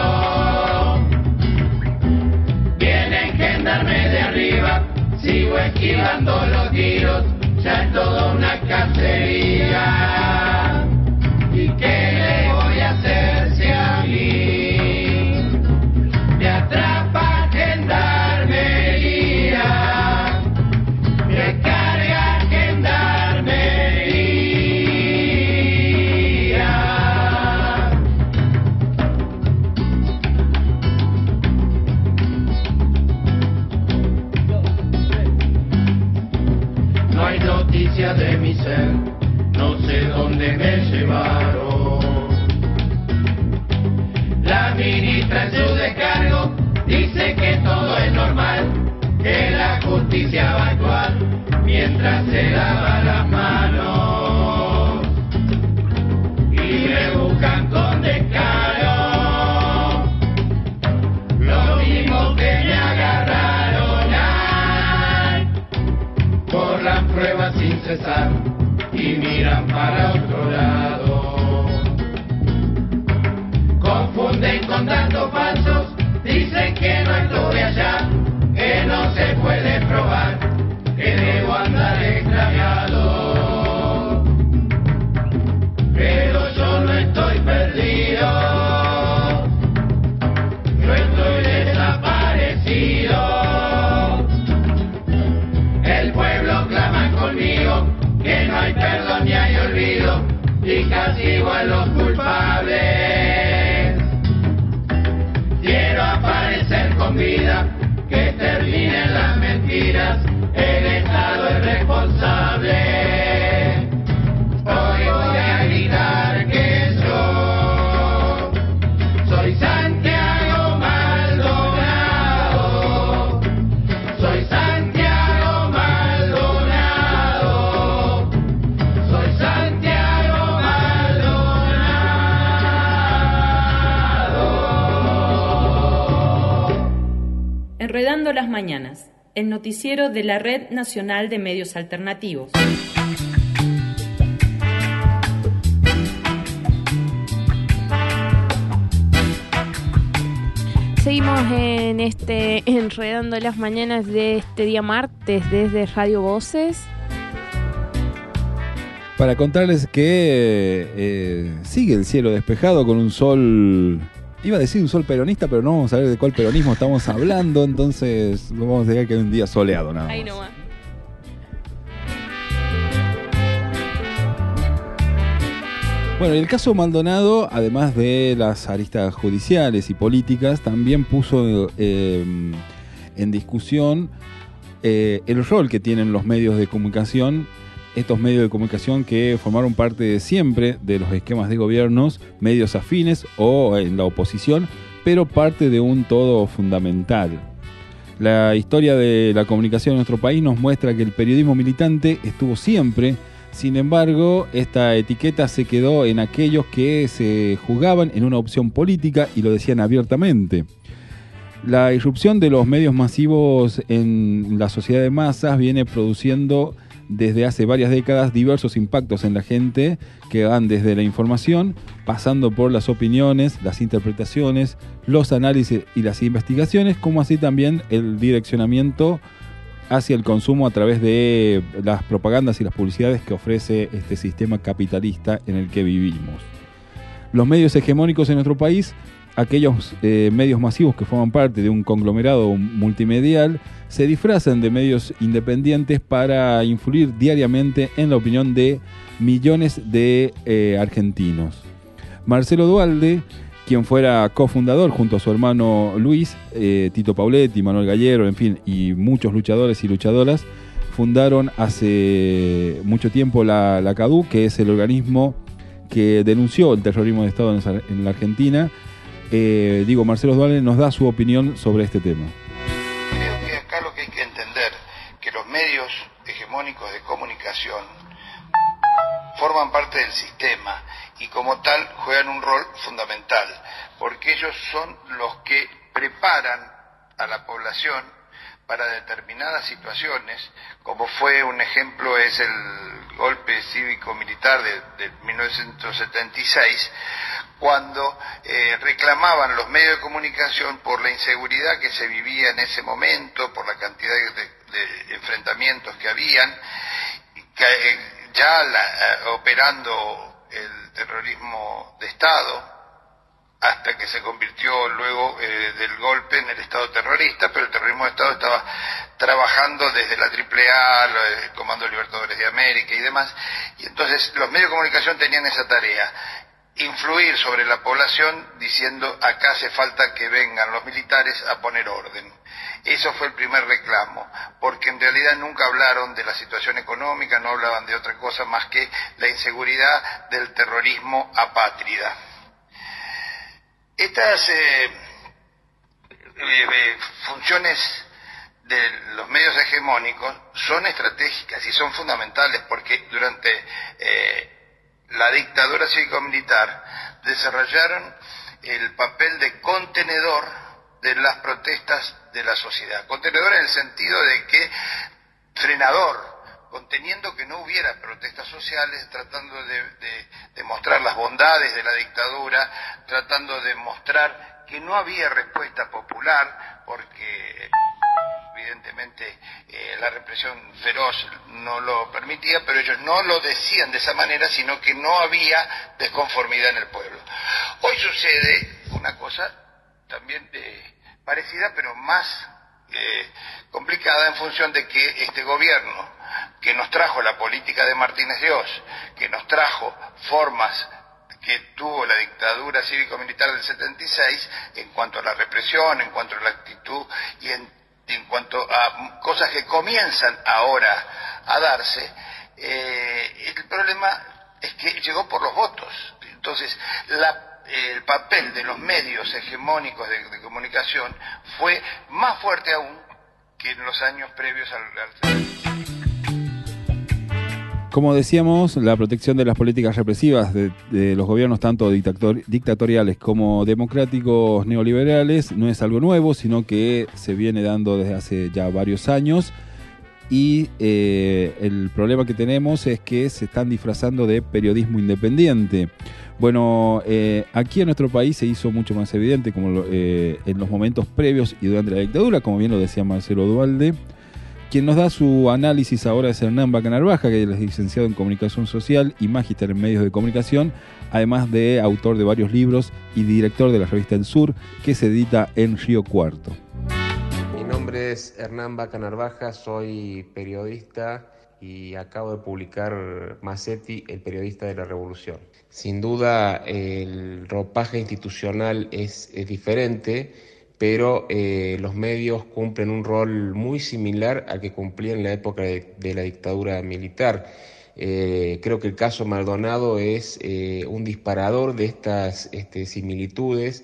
Vienen gendarmes de arriba, sigo esquivando los tiros, ya es toda una cacería. ¿Y qué le voy a hacer si a mí me atrapa gendarmería? Me carga gendarmería. No hay noticia de mi ser, no sé dónde me llevaron. La ministra en su descargo dice que todo es normal, que la justicia va a actuar mientras se lava las manos. Y me buscan con descaro, lo mismo que me agarraron. Ay, borran pruebas sin cesar y miran para otro lado. Confunden con datos falsos, dicen que no estuve allá, que no se puede probar, que debo andar extraviado. Pero yo no estoy perdido, yo estoy desaparecido. El pueblo clama conmigo que no hay perdón ni hay olvido, y castigo a los culpables. Quiero aparecer con vida, que terminen las mentiras, el Estado es responsable. Hoy voy a gritar que yo soy Santiago Maldonado, soy Santiago Maldonado, soy Santiago Maldonado.
Enredando las mañanas, el noticiero de la Red Nacional de Medios Alternativos.
Seguimos en Enredando las Mañanas de este día martes desde Radio Voces.
Para contarles que sigue el cielo despejado con un sol, iba a decir un sol peronista, pero no vamos a ver de cuál peronismo estamos hablando, entonces vamos a decir que hay un día soleado nada más.
Ahí nomás.
Bueno, el caso Maldonado, además de las aristas judiciales y políticas, también puso en discusión el rol que tienen los medios de comunicación, estos medios de comunicación que formaron parte siempre de los esquemas de gobiernos, medios afines o en la oposición, pero parte de un todo fundamental. La historia de la comunicación en nuestro país nos muestra que el periodismo militante estuvo siempre. Sin embargo, esta etiqueta se quedó en aquellos que se juzgaban en una opción política y lo decían abiertamente. La irrupción de los medios masivos en la sociedad de masas viene produciendo desde hace varias décadas diversos impactos en la gente que van desde la información, pasando por las opiniones, las interpretaciones, los análisis y las investigaciones, como así también el direccionamiento hacia el consumo a través de las propagandas y las publicidades que ofrece este sistema capitalista en el que vivimos. Los medios hegemónicos en nuestro país, aquellos medios masivos que forman parte de un conglomerado multimedial, se disfrazan de medios independientes para influir diariamente en la opinión de millones de argentinos. Marcelo Duhalde, quien fuera cofundador junto a su hermano Luis, Tito Pauletti, Manuel Gallero, en fin, y muchos luchadores y luchadoras, fundaron hace mucho tiempo la CADU, que es el organismo que denunció el terrorismo de Estado en la Argentina. Marcelo Duhalde nos da su opinión sobre este tema.
Creo que acá lo que hay que entender, que los medios hegemónicos de comunicación forman parte del sistema y como tal juegan un rol fundamental, porque ellos son los que preparan a la población para determinadas situaciones, como fue un ejemplo es el golpe cívico-militar de 1976, cuando reclamaban los medios de comunicación por la inseguridad que se vivía en ese momento, por la cantidad de enfrentamientos que habían, operando el terrorismo de Estado, hasta que se convirtió luego del golpe en el Estado terrorista, pero el terrorismo de Estado estaba trabajando desde la AAA, el Comando Libertadores de América y demás, y entonces los medios de comunicación tenían esa tarea, influir sobre la población diciendo acá hace falta que vengan los militares a poner orden. Eso fue el primer reclamo, porque en realidad nunca hablaron de la situación económica, no hablaban de otra cosa más que la inseguridad del terrorismo apátrida. Estas funciones de los medios hegemónicos son estratégicas y son fundamentales, porque durante la dictadura cívico-militar desarrollaron el papel de contenedor de las protestas de la sociedad. Contenedor en el sentido de que frenador, conteniendo que no hubiera protestas sociales, tratando de mostrar las bondades de la dictadura, tratando de mostrar que no había respuesta popular, porque evidentemente la represión feroz no lo permitía, pero ellos no lo decían de esa manera, sino que no había desconformidad en el pueblo. Hoy sucede una cosa también parecida, pero más complicada, en función de que este gobierno, que nos trajo la política de Martínez de Oz, que nos trajo formas que tuvo la dictadura cívico-militar del 76, en cuanto a la represión, en cuanto a la actitud y en cuanto a cosas que comienzan ahora a darse, el problema es que llegó por los votos. Entonces, el papel de los medios hegemónicos de comunicación fue más fuerte aún que en los años previos al
Como decíamos, la protección de las políticas represivas de los gobiernos tanto dictatoriales como democráticos neoliberales no es algo nuevo, sino que se viene dando desde hace ya varios años, y el problema que tenemos es que se están disfrazando de periodismo independiente. Bueno, aquí en nuestro país se hizo mucho más evidente como en los momentos previos y durante la dictadura, como bien lo decía Marcelo Duhalde. Quien nos da su análisis ahora es Hernán Baca Narvaja, que es licenciado en Comunicación Social y magíster en Medios de Comunicación, además de autor de varios libros y director de la revista El Sur, que se edita en Río Cuarto.
Mi nombre es Hernán Baca Narvaja, soy periodista y acabo de publicar Macetti, el periodista de la Revolución. Sin duda el ropaje institucional es diferente, pero los medios cumplen un rol muy similar al que cumplían en la época de la dictadura militar. Creo que el caso Maldonado es un disparador de estas similitudes.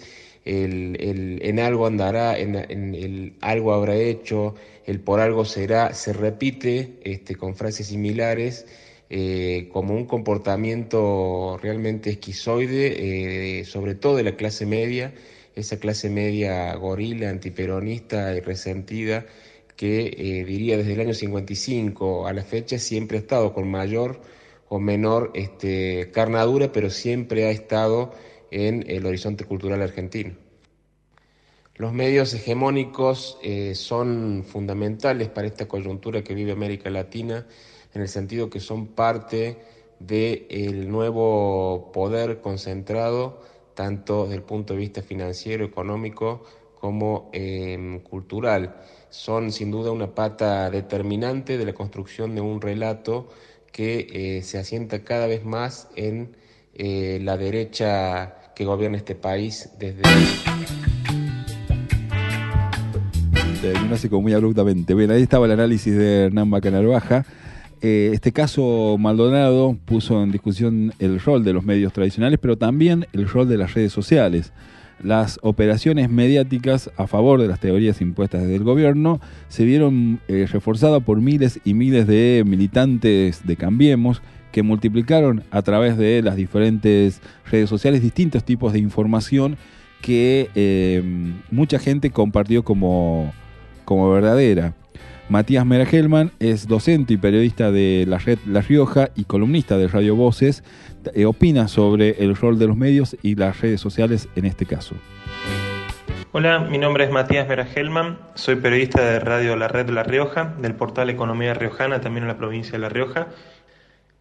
En algo andará, en algo habrá hecho, el por algo será, se repite con frases similares, como un comportamiento realmente esquizoide, sobre todo de la clase media, esa clase media gorila, antiperonista y resentida que diría desde el año 55 a la fecha siempre ha estado con mayor o menor carnadura, pero siempre ha estado en el horizonte cultural argentino. Los medios hegemónicos son fundamentales para esta coyuntura que vive América Latina, en el sentido que son parte del nuevo poder concentrado, tanto desde el punto de vista financiero, económico, como cultural. Son sin duda una pata determinante de la construcción de un relato que se asienta cada vez más en la derecha que gobierna este país desde...
Terminó así como muy abruptamente. Bien, ahí estaba el análisis de Hernán Baca Narvaja. Este caso Maldonado puso en discusión el rol de los medios tradicionales, pero también el rol de las redes sociales. Las operaciones mediáticas a favor de las teorías impuestas desde el gobierno se vieron reforzadas por miles y miles de militantes de Cambiemos, que multiplicaron a través de las diferentes redes sociales distintos tipos de información que mucha gente compartió como verdadera. Matías Mera-Hellman es docente y periodista de la red La Rioja y columnista de Radio Voces. Opina sobre el rol de los medios y las redes sociales en este caso.
Hola, mi nombre es Matías Mera-Hellman, soy periodista de Radio La Red La Rioja, del portal Economía Riojana, también en la provincia de La Rioja.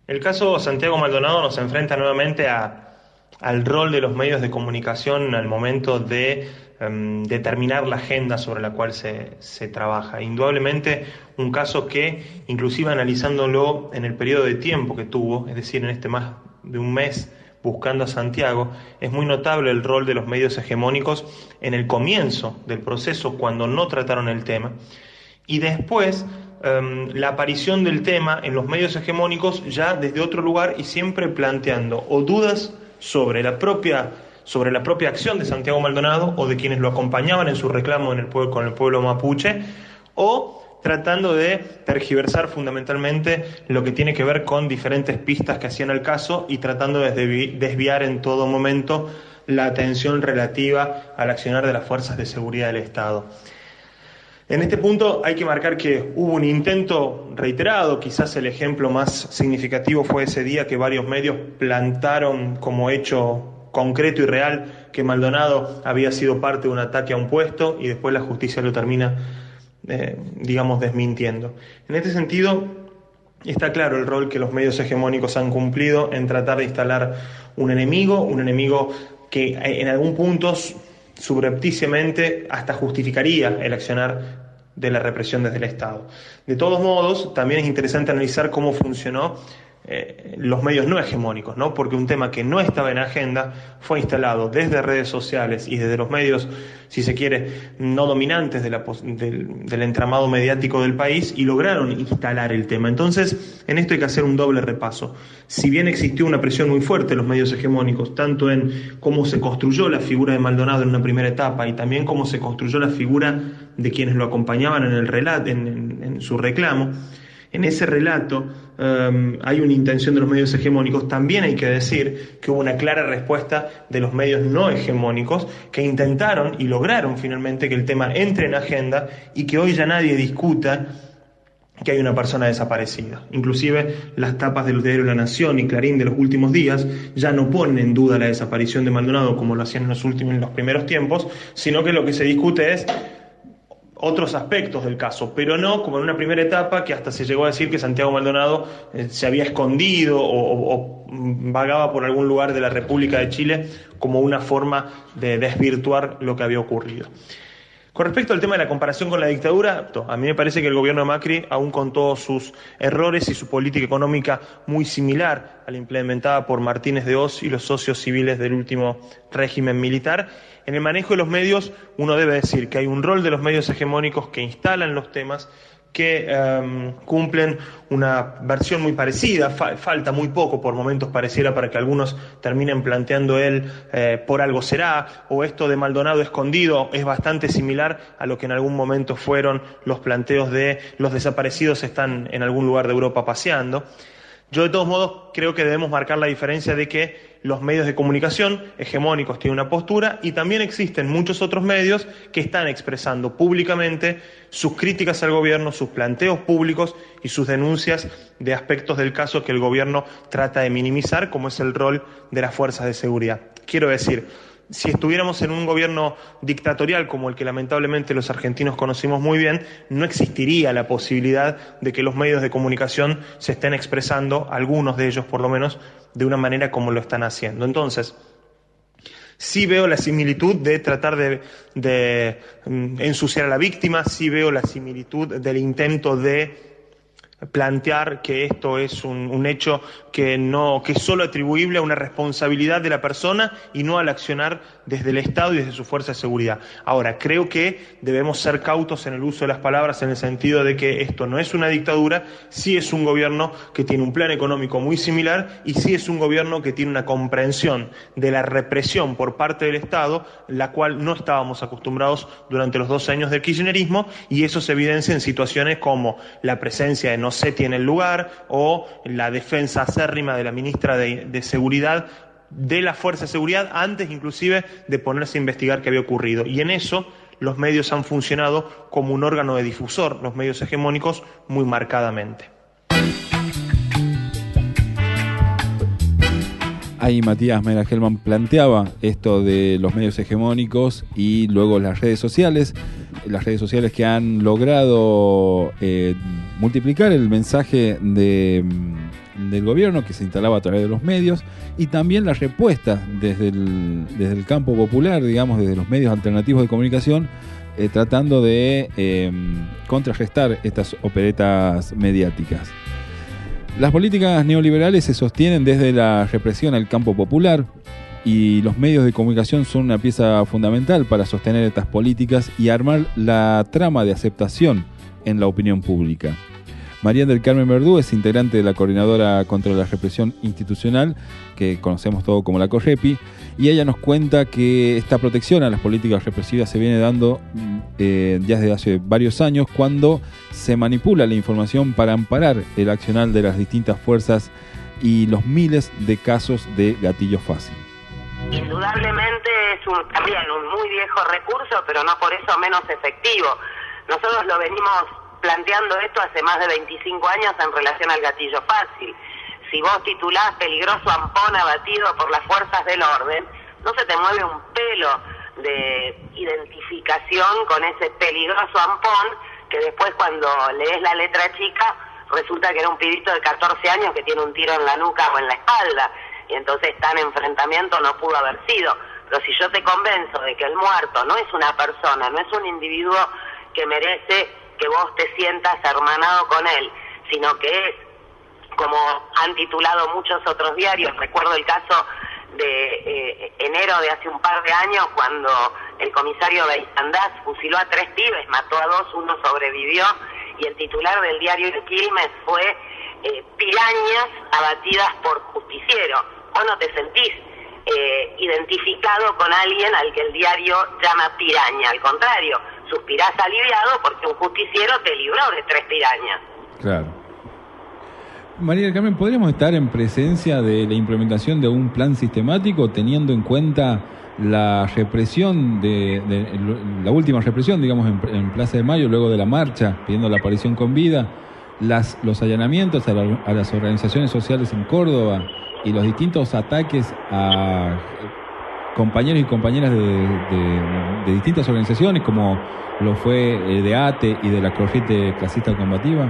El caso Santiago Maldonado nos enfrenta nuevamente al rol de los medios de comunicación al momento de determinar la agenda sobre la cual se trabaja. Indudablemente un caso que, inclusive analizándolo en el periodo de tiempo que tuvo, es decir, en este más de un mes buscando a Santiago, es muy notable el rol de los medios hegemónicos en el comienzo del proceso, cuando no trataron el tema, y después la aparición del tema en los medios hegemónicos ya desde otro lugar y siempre planteando o dudas sobre la propia acción de Santiago Maldonado o de quienes lo acompañaban en su reclamo con el pueblo mapuche, o tratando de tergiversar fundamentalmente lo que tiene que ver con diferentes pistas que hacían al caso y tratando de desviar en todo momento la atención relativa al accionar de las fuerzas de seguridad del Estado. En este punto hay que marcar que hubo un intento reiterado, quizás el ejemplo más significativo fue ese día que varios medios plantaron como hecho concreto y real que Maldonado había sido parte de un ataque a un puesto y después la justicia lo termina, desmintiendo. En este sentido, está claro el rol que los medios hegemónicos han cumplido en tratar de instalar un enemigo que en algún punto subrepticiamente hasta justificaría el accionar de la represión desde el Estado. De todos modos, también es interesante analizar cómo funcionó los medios no hegemónicos, ¿no? Porque un tema que no estaba en agenda fue instalado desde redes sociales y desde los medios, si se quiere, no dominantes del entramado mediático del país, y lograron instalar el tema. Entonces, en esto hay que hacer un doble repaso. Si bien existió una presión muy fuerte en los medios hegemónicos, tanto en cómo se construyó la figura de Maldonado en una primera etapa y también cómo se construyó la figura de quienes lo acompañaban en el relato, en su reclamo, en ese relato hay una intención de los medios hegemónicos. También hay que decir que hubo una clara respuesta de los medios no hegemónicos que intentaron y lograron finalmente que el tema entre en agenda y que hoy ya nadie discuta que hay una persona desaparecida. Inclusive las tapas del diario La Nación y Clarín de los últimos días ya no ponen en duda la desaparición de Maldonado como lo hacían en los primeros tiempos, sino que lo que se discute es otros aspectos del caso, pero no como en una primera etapa que hasta se llegó a decir que Santiago Maldonado se había escondido o vagaba por algún lugar de la República de Chile como una forma de desvirtuar lo que había ocurrido. Con respecto al tema de la comparación con la dictadura, a mí me parece que el gobierno de Macri, aún con todos sus errores y su política económica muy similar a la implementada por Martínez de Oz y los socios civiles del último régimen militar, en el manejo de los medios uno debe decir que hay un rol de los medios hegemónicos que instalan los temas, que cumplen una versión muy parecida, falta muy poco, por momentos pareciera, para que algunos terminen planteando por algo será, o esto de Maldonado escondido es bastante similar a lo que en algún momento fueron los planteos de los desaparecidos están en algún lugar de Europa paseando. Yo de todos modos creo que debemos marcar la diferencia de que los medios de comunicación hegemónicos tienen una postura y también existen muchos otros medios que están expresando públicamente sus críticas al gobierno, sus planteos públicos y sus denuncias de aspectos del caso que el gobierno trata de minimizar, como es el rol de las fuerzas de seguridad. Quiero decir, si estuviéramos en un gobierno dictatorial como el que lamentablemente los argentinos conocimos muy bien, no existiría la posibilidad de que los medios de comunicación se estén expresando, algunos de ellos por lo menos, de una manera como lo están haciendo. Entonces, sí veo la similitud de tratar de ensuciar a la víctima, sí veo la similitud del intento de plantear que esto es un hecho que es solo atribuible a una responsabilidad de la persona y no al accionar desde el Estado y desde su fuerza de seguridad. Ahora, creo que debemos ser cautos en el uso de las palabras en el sentido de que esto no es una dictadura, sí es un gobierno que tiene un plan económico muy similar y sí es un gobierno que tiene una comprensión de la represión por parte del Estado, la cual no estábamos acostumbrados durante los 12 años del kirchnerismo, y eso se evidencia en situaciones como la presencia de Nocetti en el lugar o la defensa acérrima de la ministra de Seguridad de la Fuerza de Seguridad antes inclusive de ponerse a investigar qué había ocurrido. Y en eso los medios han funcionado como un órgano de difusor, los medios hegemónicos, muy marcadamente.
Ahí Matías Mera Hellman planteaba esto de los medios hegemónicos y luego las redes sociales que han logrado multiplicar el mensaje de del gobierno que se instalaba a través de los medios, y también la respuesta desde el campo popular, digamos, desde los medios alternativos de comunicación, tratando de contrarrestar estas operetas mediáticas. Las políticas neoliberales se sostienen desde la represión al campo popular, y los medios de comunicación son una pieza fundamental para sostener estas políticas y armar la trama de aceptación en la opinión pública. María del Carmen Verdú es integrante de la Coordinadora contra la Represión Institucional, que conocemos todo como la CORREPI, y ella nos cuenta que esta protección a las políticas represivas se viene dando ya desde hace varios años, cuando se manipula la información para amparar el accionar de las distintas fuerzas y los miles de casos de gatillo fácil.
Indudablemente es también un muy viejo recurso, pero no por eso menos efectivo. Nosotros lo venimos planteando esto hace más de 25 años en relación al gatillo fácil. Si vos titulás peligroso ampón abatido por las fuerzas del orden, no se te mueve un pelo de identificación con ese peligroso ampón, que después cuando lees la letra chica resulta que era un pibito de 14 años que tiene un tiro en la nuca o en la espalda, y entonces tan enfrentamiento no pudo haber sido. Pero si yo te convenzo de que el muerto no es una persona, no es un individuo que merece que vos te sientas hermanado con él, sino que es, como han titulado muchos otros diarios, recuerdo el caso de enero de hace un par de años, cuando el comisario Beizandás fusiló a 3 pibes, mató a 2, uno sobrevivió, y el titular del diario El Quilmes fue pirañas abatidas por justiciero. Vos no te sentís identificado con alguien al que el diario llama piraña, al contrario, suspirás aliviado porque un justiciero te libró de 3 pirañas.
Claro. María del Carmen, ¿podríamos estar en presencia de la implementación de un plan sistemático teniendo en cuenta la represión, la última represión, digamos, en Plaza de Mayo, luego de la marcha, pidiendo la aparición con vida, los allanamientos a las organizaciones sociales en Córdoba y los distintos ataques a compañeros y compañeras de distintas organizaciones, como lo fue de ATE y de la Corriente Clasista Combativa?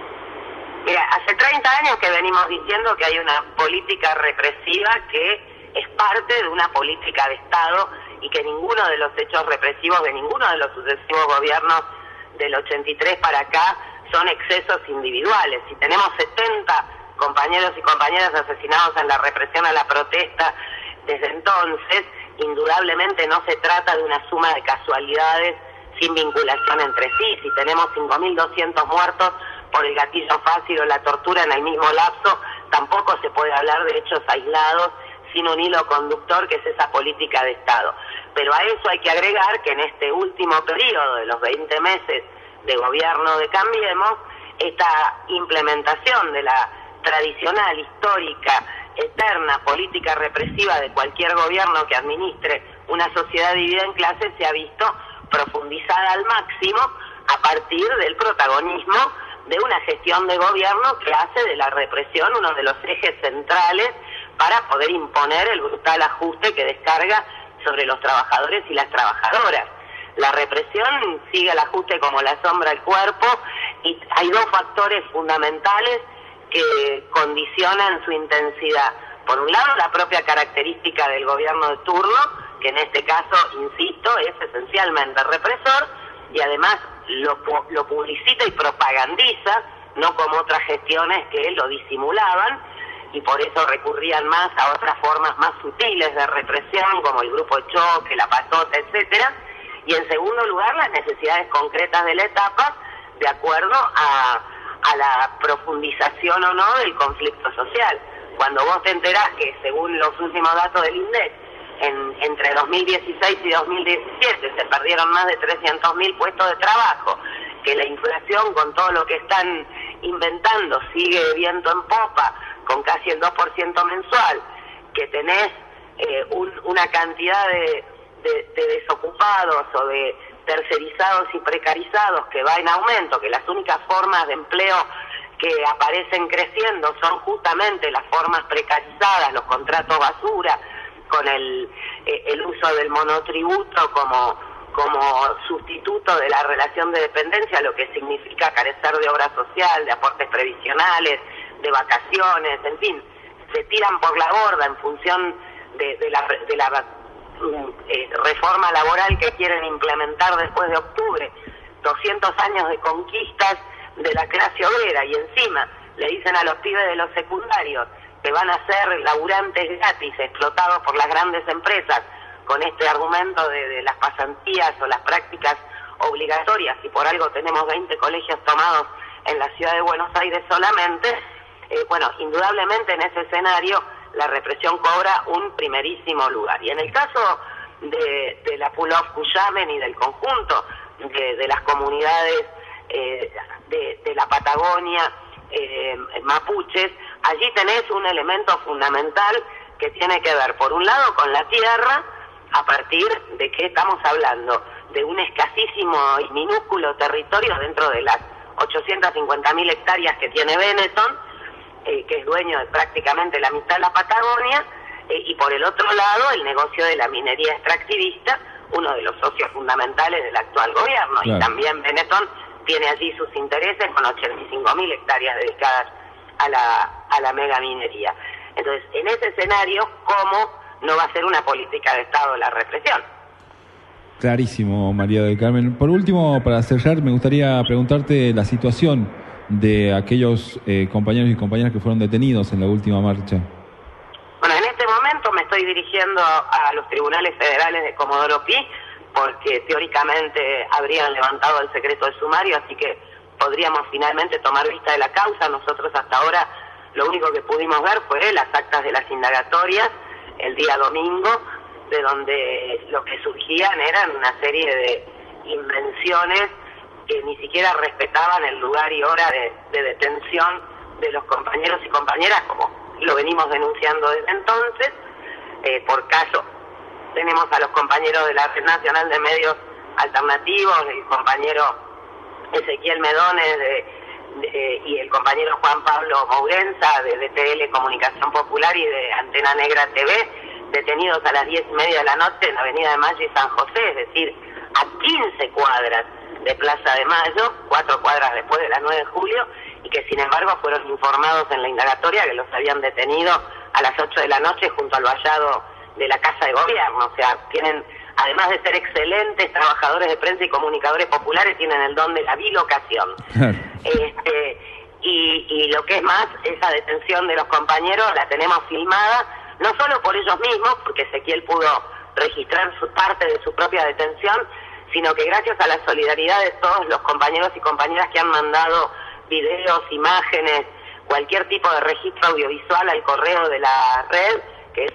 Mira, hace 30 años que venimos diciendo que hay una política represiva que es parte de una política de Estado, y que ninguno de los hechos represivos de ninguno de los sucesivos gobiernos del 83 para acá son excesos individuales. Si tenemos 70 compañeros y compañeras asesinados en la represión a la protesta desde entonces, indudablemente no se trata de una suma de casualidades sin vinculación entre sí. Si tenemos 5.200 muertos por el gatillo fácil o la tortura en el mismo lapso, tampoco se puede hablar de hechos aislados sin un hilo conductor, que es esa política de Estado. Pero a eso hay que agregar que en este último periodo de los 20 meses de gobierno de Cambiemos, esta implementación de la tradicional, histórica, eterna política represiva de cualquier gobierno que administre una sociedad dividida en clases se ha visto profundizada al máximo a partir del protagonismo de una gestión de gobierno que hace de la represión uno de los ejes centrales para poder imponer el brutal ajuste que descarga sobre los trabajadores y las trabajadoras. La represión sigue el ajuste como la sombra al cuerpo, y hay 2 factores fundamentales que condicionan su intensidad. Por un lado, la propia característica del gobierno de turno, que en este caso, insisto, es esencialmente represor, y además lo publicita y propagandiza, no como otras gestiones que lo disimulaban, y por eso recurrían más a otras formas más sutiles de represión, como el grupo de choque, la patota, etcétera. Y en segundo lugar, las necesidades concretas de la etapa, de acuerdo a la profundización o no del conflicto social. Cuando vos te enterás que, según los últimos datos del INDEC, entre 2016 y 2017 se perdieron más de 300.000 puestos de trabajo, que la inflación, con todo lo que están inventando, sigue de viento en popa, con casi el 2% mensual, que tenés una cantidad de desocupados o de tercerizados y precarizados que va en aumento, que las únicas formas de empleo que aparecen creciendo son justamente las formas precarizadas, los contratos basura, con el uso del monotributo como sustituto de la relación de dependencia, lo que significa carecer de obra social, de aportes previsionales, de vacaciones, en fin, se tiran por la borda en función de la reforma laboral que quieren implementar después de octubre, 200 años de conquistas de la clase obrera, y encima le dicen a los pibes de los secundarios que van a ser laburantes gratis, explotados por las grandes empresas, con este argumento de las pasantías o las prácticas obligatorias, y por algo tenemos 20 colegios tomados en la ciudad de Buenos Aires solamente. Bueno, indudablemente en ese escenario la represión cobra un primerísimo lugar. Y en el caso de la Pull-Off Cuyamen y del conjunto de las comunidades de la Patagonia mapuches, allí tenés un elemento fundamental que tiene que ver, por un lado, con la tierra, a partir de que estamos hablando de un escasísimo y minúsculo territorio dentro de las 850.000 hectáreas que tiene Benetton, que es dueño de prácticamente la mitad de la Patagonia, y por el otro lado el negocio de la minería extractivista, uno de los socios fundamentales del actual gobierno. Claro. Y también Benetton tiene allí sus intereses con 85.000 hectáreas dedicadas a la mega minería. Entonces, en ese escenario, ¿cómo no va a ser una política de Estado la represión?
Clarísimo, María del Carmen. Por último, para cerrar, me gustaría preguntarte la situación de aquellos compañeros y compañeras que fueron detenidos en la última marcha.
Bueno, en este momento me estoy dirigiendo a los tribunales federales de Comodoro Pi, porque teóricamente habrían levantado el secreto de sumario, así que podríamos finalmente tomar vista de la causa. Nosotros hasta ahora lo único que pudimos ver fue las actas de las indagatorias el día domingo, de donde lo que surgían eran una serie de invenciones que ni siquiera respetaban el lugar y hora de detención de los compañeros y compañeras, como lo venimos denunciando desde entonces. Por caso, tenemos a los compañeros de la Red Nacional de Medios Alternativos, el compañero Ezequiel Medones y el compañero Juan Pablo Mourenza de DTL Comunicación Popular y de Antena Negra TV, detenidos a las 10:30 de la noche en Avenida de Mayo y San José, es decir, a 15 cuadras de Plaza de Mayo, 4 cuadras después de las 9 de julio, y que sin embargo fueron informados en la indagatoria que los habían detenido a las 8 de la noche junto al vallado de la Casa de Gobierno. O sea, tienen, además de ser excelentes trabajadores de prensa y comunicadores populares, tienen el don de la bilocación. Y lo que es más, esa detención de los compañeros la tenemos filmada, no solo por ellos mismos, porque Ezequiel pudo registrar su parte de su propia detención, sino que gracias a la solidaridad de todos los compañeros y compañeras que han mandado videos, imágenes, cualquier tipo de registro audiovisual al correo de la red, que es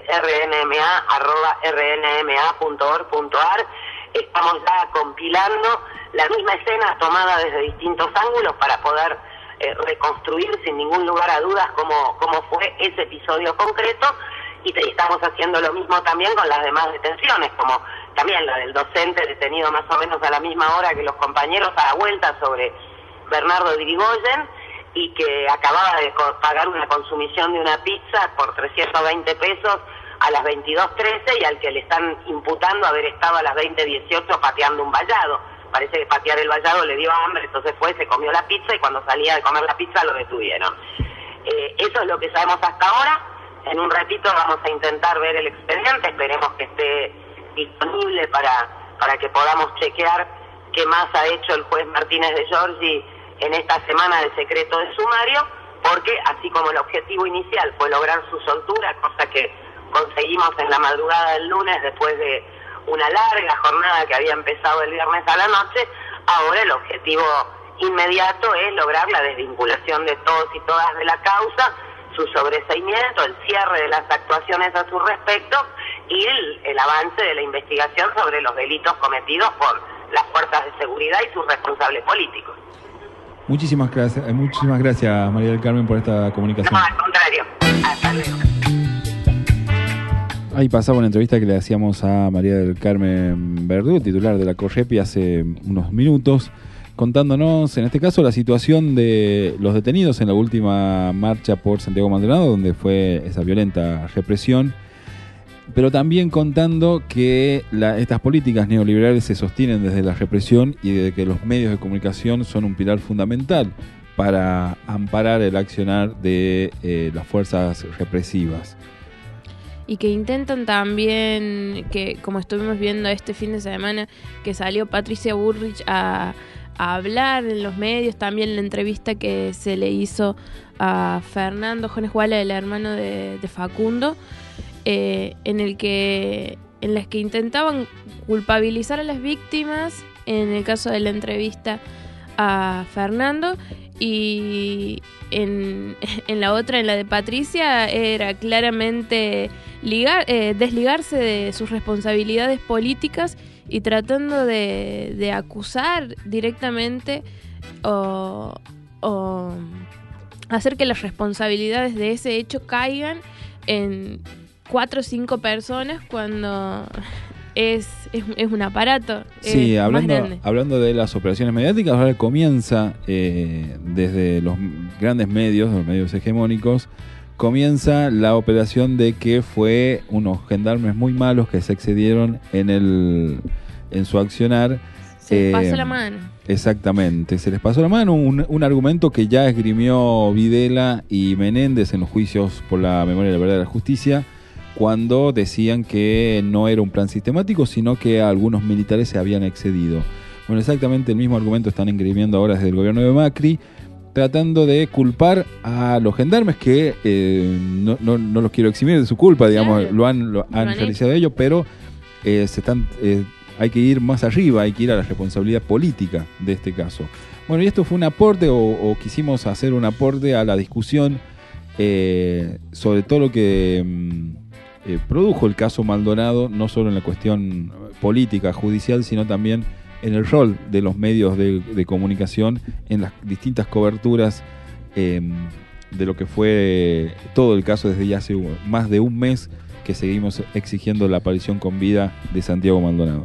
rnma@rnma.org.ar, estamos ya compilando la misma escena tomada desde distintos ángulos para poder reconstruir sin ningún lugar a dudas cómo fue ese episodio concreto, y estamos haciendo lo mismo también con las demás detenciones, como también la del docente detenido más o menos a la misma hora que los compañeros a la vuelta sobre Bernardo Dirigoyen, y que acababa de pagar una consumición de una pizza por 320 pesos a las 22:13 y al que le están imputando haber estado a las 20:18 pateando un vallado. Parece que patear el vallado le dio hambre, entonces fue, se comió la pizza y cuando salía de comer la pizza lo detuvieron. Eso es lo que sabemos hasta ahora. En un ratito vamos a intentar ver el expediente, esperemos que esté disponible para que podamos chequear qué más ha hecho el juez Martínez de Giorgi en esta semana de secreto de sumario, porque así como el objetivo inicial fue lograr su soltura, cosa que conseguimos en la madrugada del lunes después de una larga jornada que había empezado el viernes a la noche, ahora el objetivo inmediato es lograr la desvinculación de todos y todas de la causa, su sobreseimiento, el cierre de las actuaciones a su respecto y el avance de la investigación sobre los delitos cometidos por las fuerzas de seguridad y sus responsables políticos.
Muchísimas gracias, María del Carmen, por esta comunicación.
No, al contrario. Hasta luego.
Ahí pasaba una entrevista que le hacíamos a María del Carmen Verdú, titular de la Correpi, hace unos minutos, contándonos, en este caso, la situación de los detenidos en la última marcha por Santiago Maldonado, donde fue esa violenta represión, pero también contando que estas políticas neoliberales se sostienen desde la represión y de que los medios de comunicación son un pilar fundamental para amparar el accionar de las fuerzas represivas.
Y que intentan también, que como estuvimos viendo este fin de semana, que salió Patricia Bullrich a hablar en los medios, también la entrevista que se le hizo a Fernando Jones Walla, el hermano de Facundo, en las que intentaban culpabilizar a las víctimas, en el caso de la entrevista a Fernando, y en la otra, en la de Patricia, era claramente desligarse de sus responsabilidades políticas y tratando de acusar directamente o hacer que las responsabilidades de ese hecho caigan en 4 o 5 personas cuando es un aparato.
Sí, hablando de las operaciones mediáticas, ahora comienza desde los grandes medios, los medios hegemónicos, comienza la operación de que fue unos gendarmes muy malos que se excedieron en su accionar.
Se les pasó la mano.
Exactamente, se les pasó la mano, un argumento que ya esgrimió Videla y Menéndez en los juicios por la memoria, la verdad y la justicia, cuando decían que no era un plan sistemático, sino que algunos militares se habían excedido. Bueno, exactamente el mismo argumento están esgrimiendo ahora desde el gobierno de Macri, tratando de culpar a los gendarmes que no los quiero eximir de su culpa, digamos, claro, lo han realizado ellos, pero hay que ir más arriba, hay que ir a la responsabilidad política de este caso. Bueno, y esto fue un aporte, o quisimos hacer un aporte a la discusión sobre todo lo que produjo el caso Maldonado, no solo en la cuestión política, judicial, sino también en el rol de los medios de comunicación en las distintas coberturas de lo que fue todo el caso desde ya hace más de un mes que seguimos exigiendo la aparición con vida de Santiago Maldonado.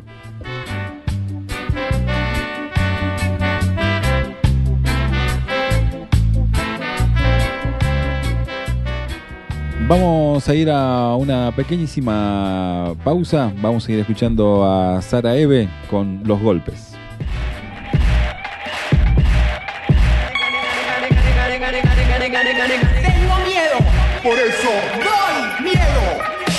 Vamos a ir a una pequeñísima pausa. Vamos a ir escuchando a Sara Eve con Los Golpes.
Tengo miedo, por eso doy miedo.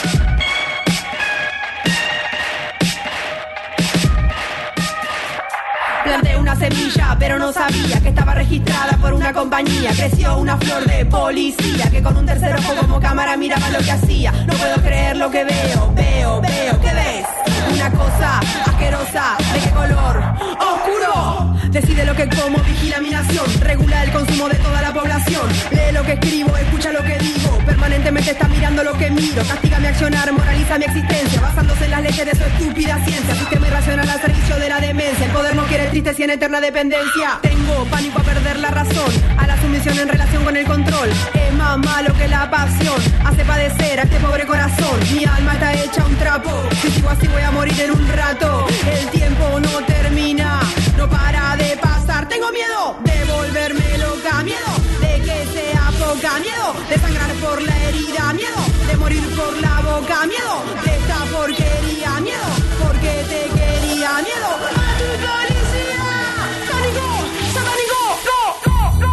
Planté una semilla, pero no sabía que estaba registrada por una compañía. Creció una flor de policía que con un tercer ojo como cámara miraba lo que hacía. No puedo creer lo que veo. ¿Qué ves? Una cosa asquerosa. ¿De qué color? ¡Oscuro! Decide lo que como, vigila mi nación. Regula el consumo de toda la población. Lee lo que escribo, escucha lo que digo. Permanentemente está mirando lo que miro. Castiga mi accionar, moraliza mi existencia, basándose en las leyes de su estúpida ciencia. Sistema irracional al servicio de la demencia. El poder no quiere tristeza y en eterna dependencia. Tengo pánico a perder la razón, a la sumisión en relación con el control. Es más malo que la pasión, hace padecer a este pobre corazón. Mi alma está hecha un trapo, si sigo así voy a morir en un rato. El tiempo no termina, no para de pasar. Tengo miedo de volverme loca, miedo de que sea poca, miedo de sangrar por la herida, miedo de morir por la boca, miedo de esta porquería, miedo porque te quería, miedo a tu policía. ¡Sánico! ¡Sánico! ¡Go!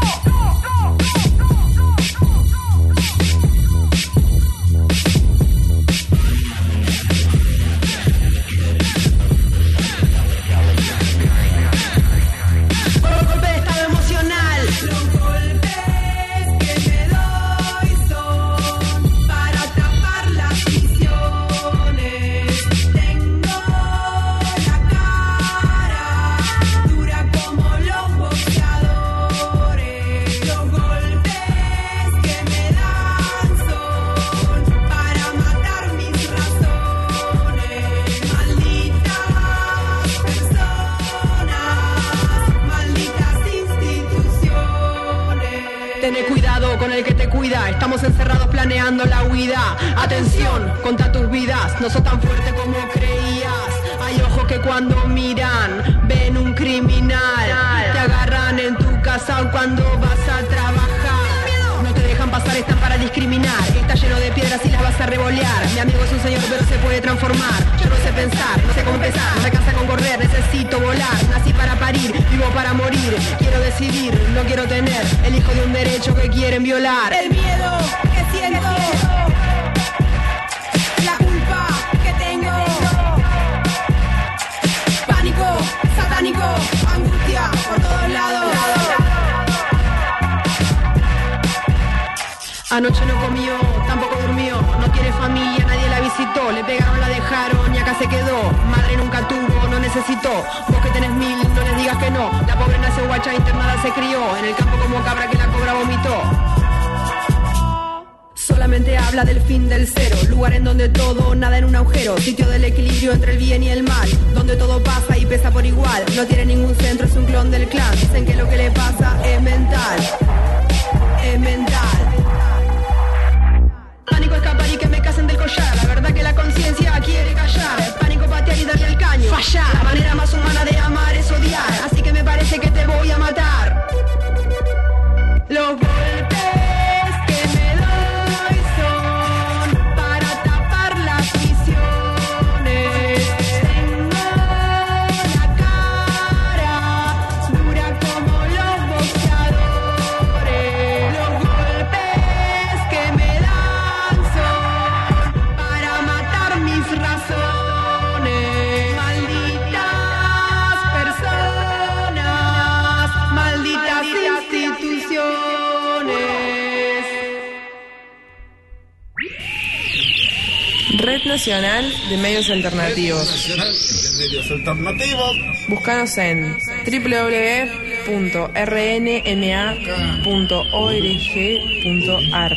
Golpe de estado emocional. Los golpes que me doy son para tapar las visiones. Tengo la cara dura como los boxeadores. Los golpes que me dan son para matar mis razones. Malditas personas, malditas instituciones. Tené cuidado con el que te cuida. Estamos encerrados planeando la huida. Atención, contra tus vidas. No sos tan fuerte como creías. Hay ojos que cuando miran ven un criminal. Te agarran en tu casa cuando vas a trabajar. No te dejan pasar, están para discriminar. Está lleno de piedras y las vas a revolear. Mi amigo es un señor pero se puede transformar. Yo no sé pensar, no sé cómo empezar, no me cansa con correr, necesito volar. Nací para parir, vivo para morir. Quiero decidir, no quiero tener el hijo de un derecho que quieren violar. El miedo que siento, la culpa que tengo, pánico, satánico, angustia por todos lados. Anoche no comió, tampoco durmió, no tiene familia, nadie la visitó, le pegaron, la dejaron y acá se quedó. Madre nunca tuvo, no necesitó, vos que tenés 1000, no les digas que no. La pobre nació guacha, internada se crió, en el campo como cabra que la cobra vomitó. Solamente habla del fin del cero, lugar en donde todo nada en un agujero, sitio del equilibrio entre el bien y el mal, donde todo pasa y pesa por igual. No tiene ningún centro, es un clon del clan, dicen que lo que le pasa es mental, es mental. Pánico escapar y que me casen del collar. La verdad que la conciencia quiere callar. Pánico patear y darle al caño. Fallar. La manera más humana de amar es odiar. Así que me parece que te voy a matar. Los golpes que me doy son para tapar las visiones. Tengo la cara dura como los boxeadores. Los golpes que me dan para matar mis razones. Malditas personas, malditas instituciones.
Red Nacional de Medios Alternativos. Búscanos en www.rnma.org.ar.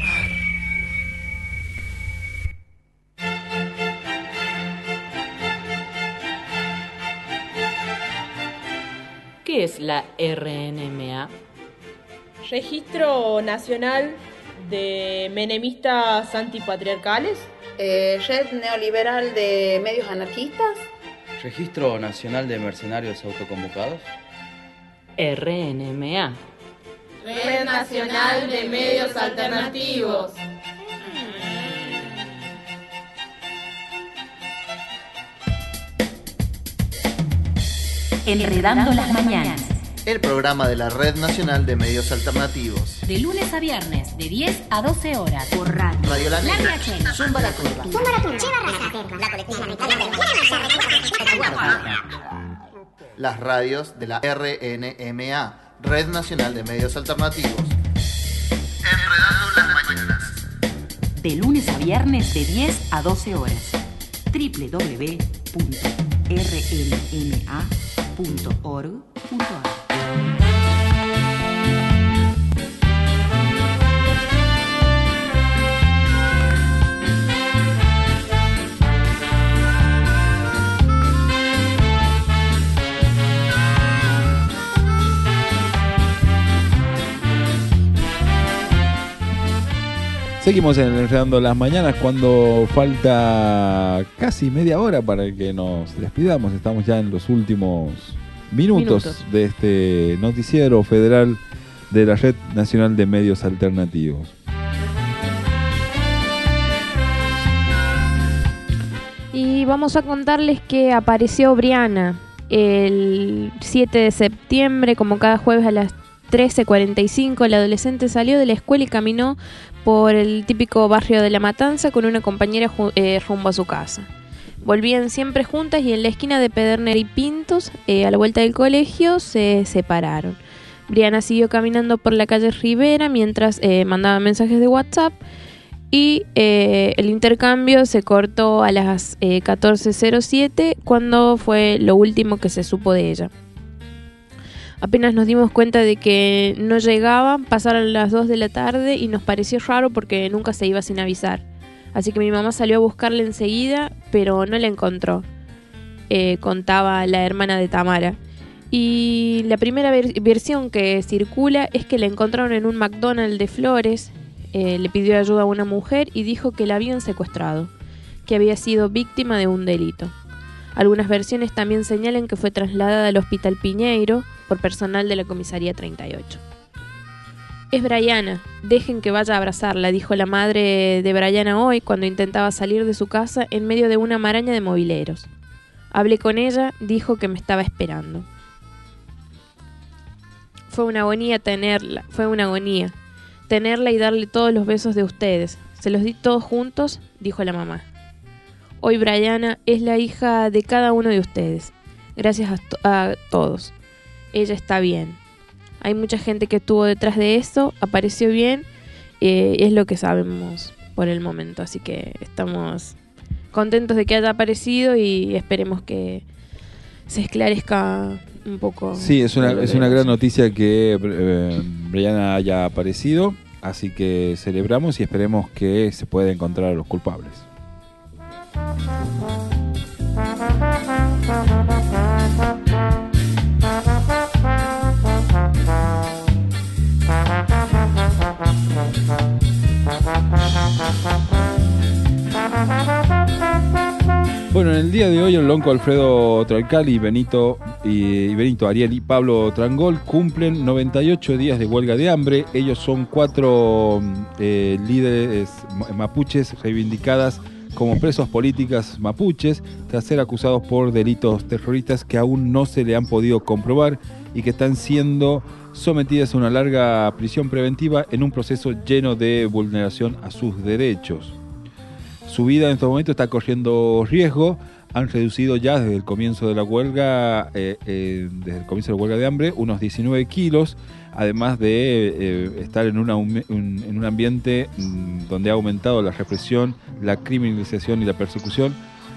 ¿Qué es la RNMA?
Registro Nacional de Menemistas Antipatriarcales.
Red Neoliberal de Medios Anarquistas.
Registro Nacional de Mercenarios Autoconvocados.
RNMA.
Red Nacional de Medios Alternativos.
Enredando las mañanas.
El programa de la Red Nacional de Medios Alternativos.
De lunes a viernes, de 10 a 12 horas. Por radio.
Radio La Negra.
Zumba la Curva.
Zumba la Curva. Las radios de la RNMA, Red Nacional de Medios Alternativos. Enredando las mañanas.
De lunes a viernes, de 10 a 12 horas. www.rnma.org.ar.
Seguimos en Enredando las Mañanas cuando falta casi media hora para que nos despidamos. Estamos ya en los últimos minutos de este noticiero federal de la Red Nacional de Medios Alternativos.
Y vamos a contarles que apareció Briana el 7 de septiembre, como cada jueves a las 13:45. La adolescente salió de la escuela y caminó por el típico barrio de La Matanza con una compañera rumbo a su casa. Volvían siempre juntas y en la esquina de Pedernera y Pintos, a la vuelta del colegio, se separaron. Briana siguió caminando por la calle Rivera mientras mandaba mensajes de WhatsApp y el intercambio se cortó a las 14:07 cuando fue lo último que se supo de ella. Apenas nos dimos cuenta de que no llegaba, pasaron las 2 de la tarde y nos pareció raro porque nunca se iba sin avisar. Así que mi mamá salió a buscarla enseguida, pero no la encontró, contaba la hermana de Tamara. Y la primera versión que circula es que la encontraron en un McDonald's de Flores, le pidió ayuda a una mujer y dijo que la habían secuestrado, que había sido víctima de un delito. Algunas versiones también señalan que fue trasladada al Hospital Piñeiro por personal de la Comisaría 38. Es Brianna, dejen que vaya a abrazarla, dijo la madre de Brianna hoy cuando intentaba salir de su casa en medio de una maraña de mobileros. Hablé con ella, dijo que me estaba esperando. Fue una agonía tenerla y darle todos los besos de ustedes. Se los di todos juntos, dijo la mamá. Hoy Brianna es la hija de cada uno de ustedes. Gracias a todos. Ella está bien. Hay mucha gente que estuvo detrás de eso, apareció bien, es lo que sabemos por el momento. Así que estamos contentos de que haya aparecido y esperemos que se esclarezca un poco.
Sí, es una gran noticia que Brianna haya aparecido, así que celebramos y esperemos que se pueda encontrar a los culpables. Bueno, en el día de hoy el lonco Alfredo Tralcal y Benito Ariel y Pablo Trangol cumplen 98 días de huelga de hambre. Ellos son 4 líderes mapuches reivindicadas como presos políticas mapuches tras ser acusados por delitos terroristas que aún no se le han podido comprobar y que están siendo sometidas a una larga prisión preventiva en un proceso lleno de vulneración a sus derechos. Su vida en estos momentos está corriendo riesgo. Han reducido ya desde el comienzo de la huelga, de hambre, unos 19 kilos, además de estar en un ambiente donde ha aumentado la represión, la criminalización y la persecución.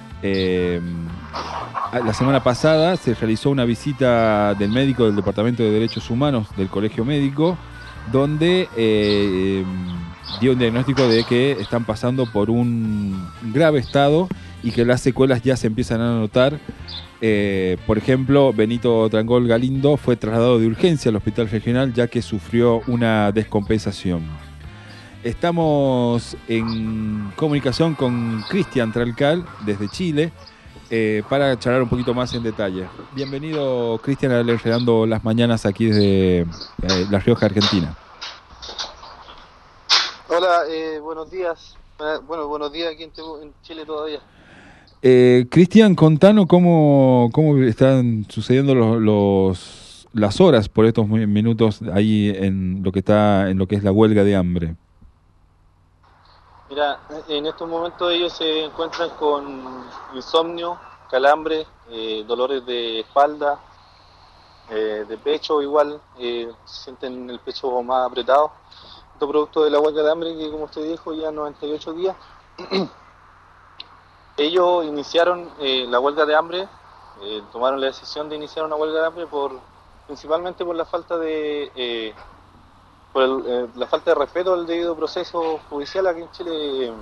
La semana pasada se realizó una visita del médico del Departamento de Derechos Humanos del Colegio Médico, donde dio un diagnóstico de que están pasando por un grave estado y que las secuelas ya se empiezan a notar. Por ejemplo, Benito Trangol Galindo fue trasladado de urgencia al hospital regional ya que sufrió una descompensación. Estamos en comunicación con Cristian Tralcal desde Chile para charlar un poquito más en detalle. Bienvenido, Cristian, a Enredando las Mañanas aquí desde La Rioja, Argentina.
Hola, buenos días. Buenos días aquí en Chile todavía.
Cristian, contanos cómo están sucediendo las horas por estos minutos ahí en lo que es la huelga de hambre.
Mira, en estos momentos ellos se encuentran con insomnio, calambre, dolores de espalda, de pecho igual, se sienten el pecho más apretado. Esto producto de la huelga de hambre que, como usted dijo, ya 98 días. Ellos iniciaron la huelga de hambre, tomaron la decisión de iniciar una huelga de hambre principalmente por la falta de la falta de respeto al debido proceso judicial aquí en Chile.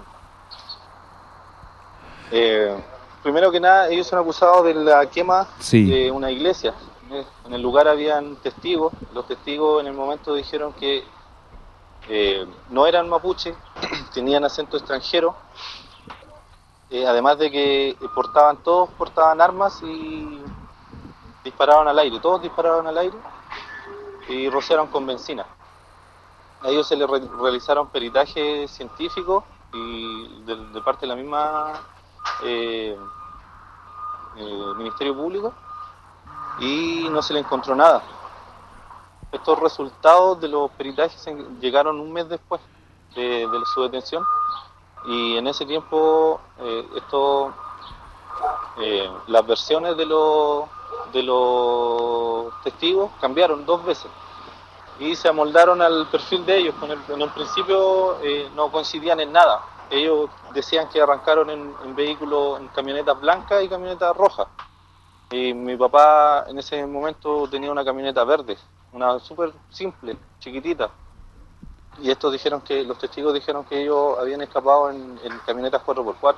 Primero que nada, ellos son acusados de la quema de una iglesia. En el lugar habían testigos. Los testigos en el momento dijeron que no eran mapuche, tenían acento extranjero. Además de que todos portaban armas y dispararon al aire. Todos dispararon al aire y rociaron con benzina. A ellos se les realizaron peritajes científicos y de parte de la misma Ministerio Público y no se le encontró nada. Estos resultados de los peritajes llegaron un mes después de su detención y en ese tiempo las versiones de los testigos cambiaron 2 veces y se amoldaron al perfil de ellos. En un principio no coincidían en nada. Ellos decían que arrancaron en vehículos, en camionetas blancas y camionetas rojas. Y mi papá en ese momento tenía una camioneta verde, una súper simple, chiquitita. Y los testigos dijeron que ellos habían escapado en camionetas 4x4.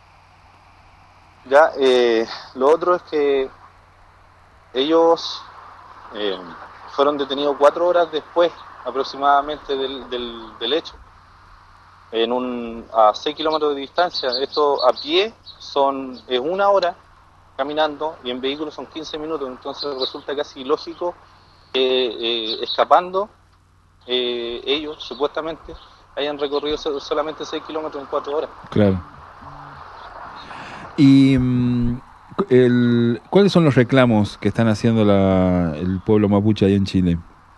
Ya, lo otro es que ellos fueron detenidos 4 horas después aproximadamente del hecho, a 6 kilómetros de distancia. Esto a pie es 1 hora caminando y en vehículo son 15 minutos, entonces resulta casi ilógico que escapando ellos supuestamente hayan recorrido solamente 6 kilómetros en 4 horas.
Claro. Y ¿cuáles son los reclamos que están haciendo el pueblo mapuche ahí en Chile?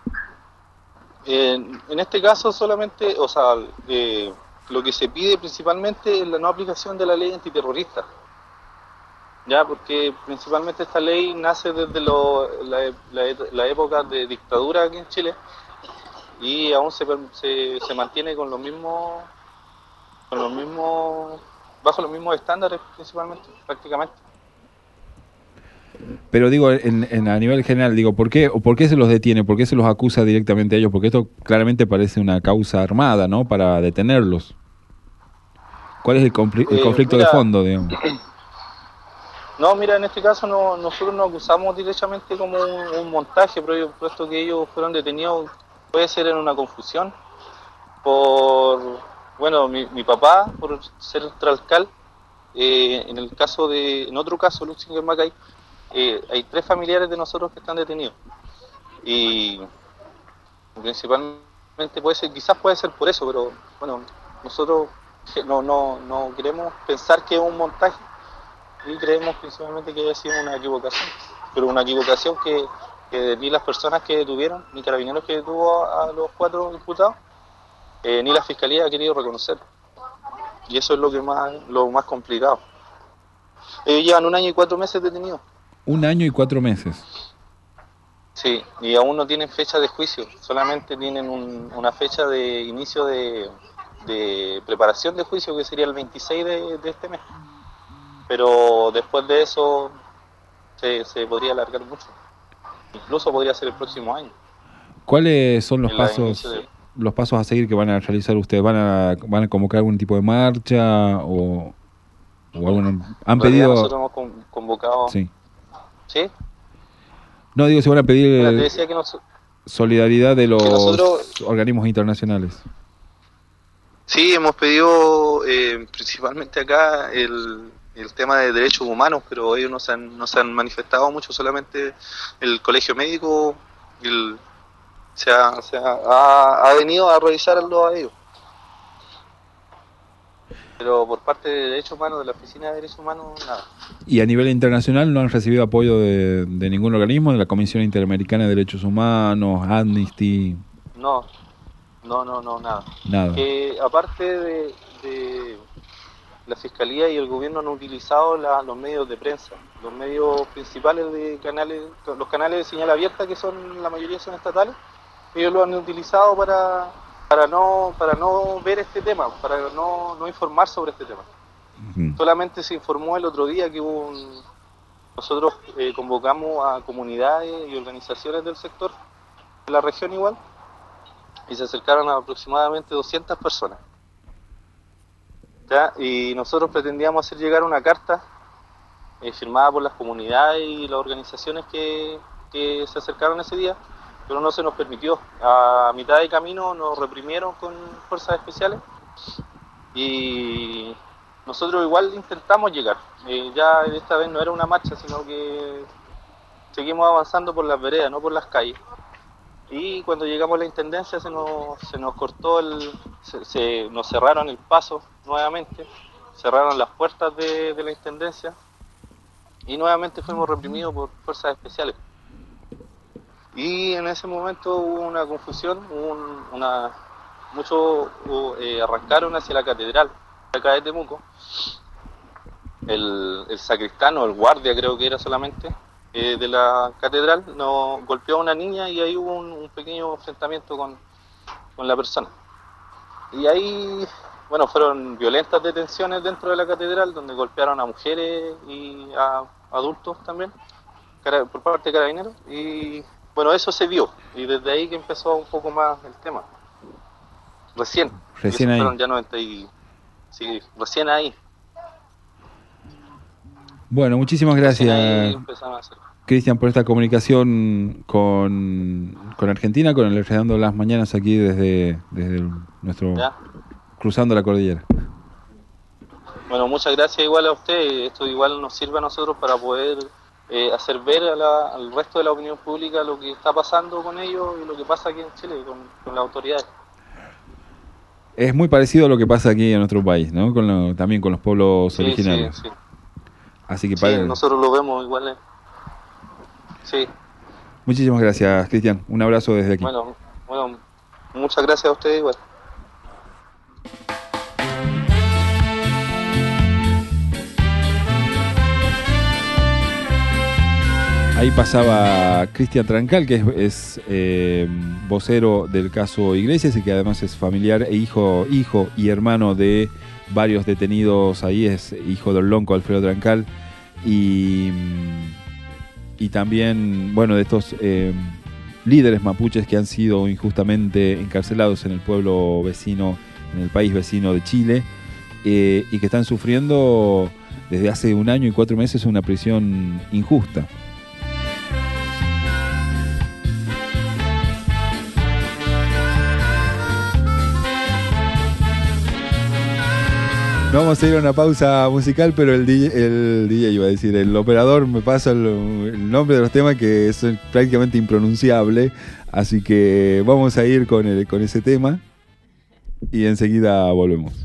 En este caso solamente, o sea, lo que se pide principalmente es la no aplicación de la ley antiterrorista. Ya, porque principalmente esta ley nace desde la época de dictadura aquí en Chile y aún se mantiene con los mismos, bajo los mismos estándares principalmente, prácticamente.
Pero digo, a nivel general, digo, ¿por qué se los detiene? ¿Por qué se los acusa directamente a ellos? Porque esto claramente parece una causa armada, ¿no? Para detenerlos. ¿Cuál es el conflicto de fondo, digamos?
No, mira, en este caso nosotros nos acusamos directamente como un montaje, pero puesto que ellos fueron detenidos, puede ser en una confusión bueno, mi papá, por ser tralcal, en otro caso, Luxinger Macay, hay 3 familiares de nosotros que están detenidos. Y principalmente quizás puede ser por eso, pero bueno, nosotros no queremos pensar que es un montaje y creemos principalmente que haya sido una equivocación. Pero una equivocación que ni las personas que detuvieron, ni Carabineros que detuvo a los 4 imputados, ni la Fiscalía ha querido reconocer. Y eso es lo más complicado. Ellos llevan 1 año y 4 meses detenidos.
1 año y 4 meses.
Sí, y aún no tienen fecha de juicio, solamente tienen una fecha de inicio de preparación de juicio, que sería el 26 de este mes. Pero después de eso se podría alargar mucho. Incluso podría ser el próximo año.
¿Cuáles son los pasos a seguir que van a realizar ustedes? ¿Van a convocar algún tipo de marcha o algún, han pedido?
Nosotros hemos convocado.
Sí.
¿Sí?
No, digo, se van a pedir solidaridad de los organismos internacionales.
Sí, hemos pedido principalmente acá el tema de derechos humanos, pero ellos no se han manifestado mucho, solamente el colegio médico ha venido a revisarlo a ellos. Pero por parte de derechos humanos, de la Oficina de Derechos Humanos, nada.
¿Y a nivel internacional no han recibido apoyo de ningún organismo, de la Comisión Interamericana de Derechos Humanos, Amnesty?
No, nada.
Nada.
Aparte de la Fiscalía y el gobierno han utilizado los medios de prensa, los medios principales de canales, los canales de señal abierta, que la mayoría son estatales, ellos lo han utilizado para no ver este tema, para no informar sobre este tema. Solamente se informó el otro día que nosotros convocamos a comunidades y organizaciones del sector, de la región igual, y se acercaron a aproximadamente 200 personas. ¿Ya? Y nosotros pretendíamos hacer llegar una carta firmada por las comunidades y las organizaciones que se acercaron ese día, pero no se nos permitió. A mitad de camino nos reprimieron con fuerzas especiales y nosotros igual intentamos llegar. Ya esta vez no era una marcha, sino que seguimos avanzando por las veredas, no por las calles. Y cuando llegamos a la intendencia se nos cortó nos cerraron el paso nuevamente, cerraron las puertas de la intendencia y nuevamente fuimos reprimidos por fuerzas especiales. Y en ese momento hubo una confusión, muchos arrancaron hacia la catedral acá de Temuco. El sacristano, el guardia creo que era solamente, de la catedral, nos golpeó a una niña y ahí hubo un pequeño enfrentamiento con la persona. Y ahí, bueno, fueron violentas detenciones dentro de la catedral, donde golpearon a mujeres y a adultos también, por parte de Carabineros. Y bueno, eso se vio, y desde ahí que empezó un poco más el tema. Recién ahí. Fueron ya 90 y... Sí, recién ahí.
Bueno, muchísimas gracias, Cristian, por esta comunicación con Argentina, con el Enredando las Mañanas aquí desde nuestro... ¿Ya? Cruzando la cordillera.
Bueno, muchas gracias igual a usted. Esto igual nos sirve a nosotros para poder hacer ver al resto de la opinión pública lo que está pasando con ellos y lo que pasa aquí en Chile con las autoridades.
Es muy parecido a lo que pasa aquí en nuestro país, ¿no? También con los pueblos originarios.
Sí.
Así que
nosotros lo vemos igual. Sí.
Muchísimas gracias, Cristian. Un abrazo desde aquí.
Bueno, muchas gracias a ustedes igual.
Ahí pasaba Cristian Trancal, que es vocero del caso Iglesias y que además es familiar e hijo y hermano de varios detenidos. Ahí es hijo del lonco Alfredo Trancal y también, bueno, de estos líderes mapuches que han sido injustamente encarcelados en el pueblo vecino, en el país vecino de Chile, y que están sufriendo desde hace 1 año y 4 meses una prisión injusta. Vamos a ir a una pausa musical, pero el DJ iba a decir, el operador me pasa el nombre de los temas que es prácticamente impronunciable, así que vamos a ir con ese tema y enseguida volvemos.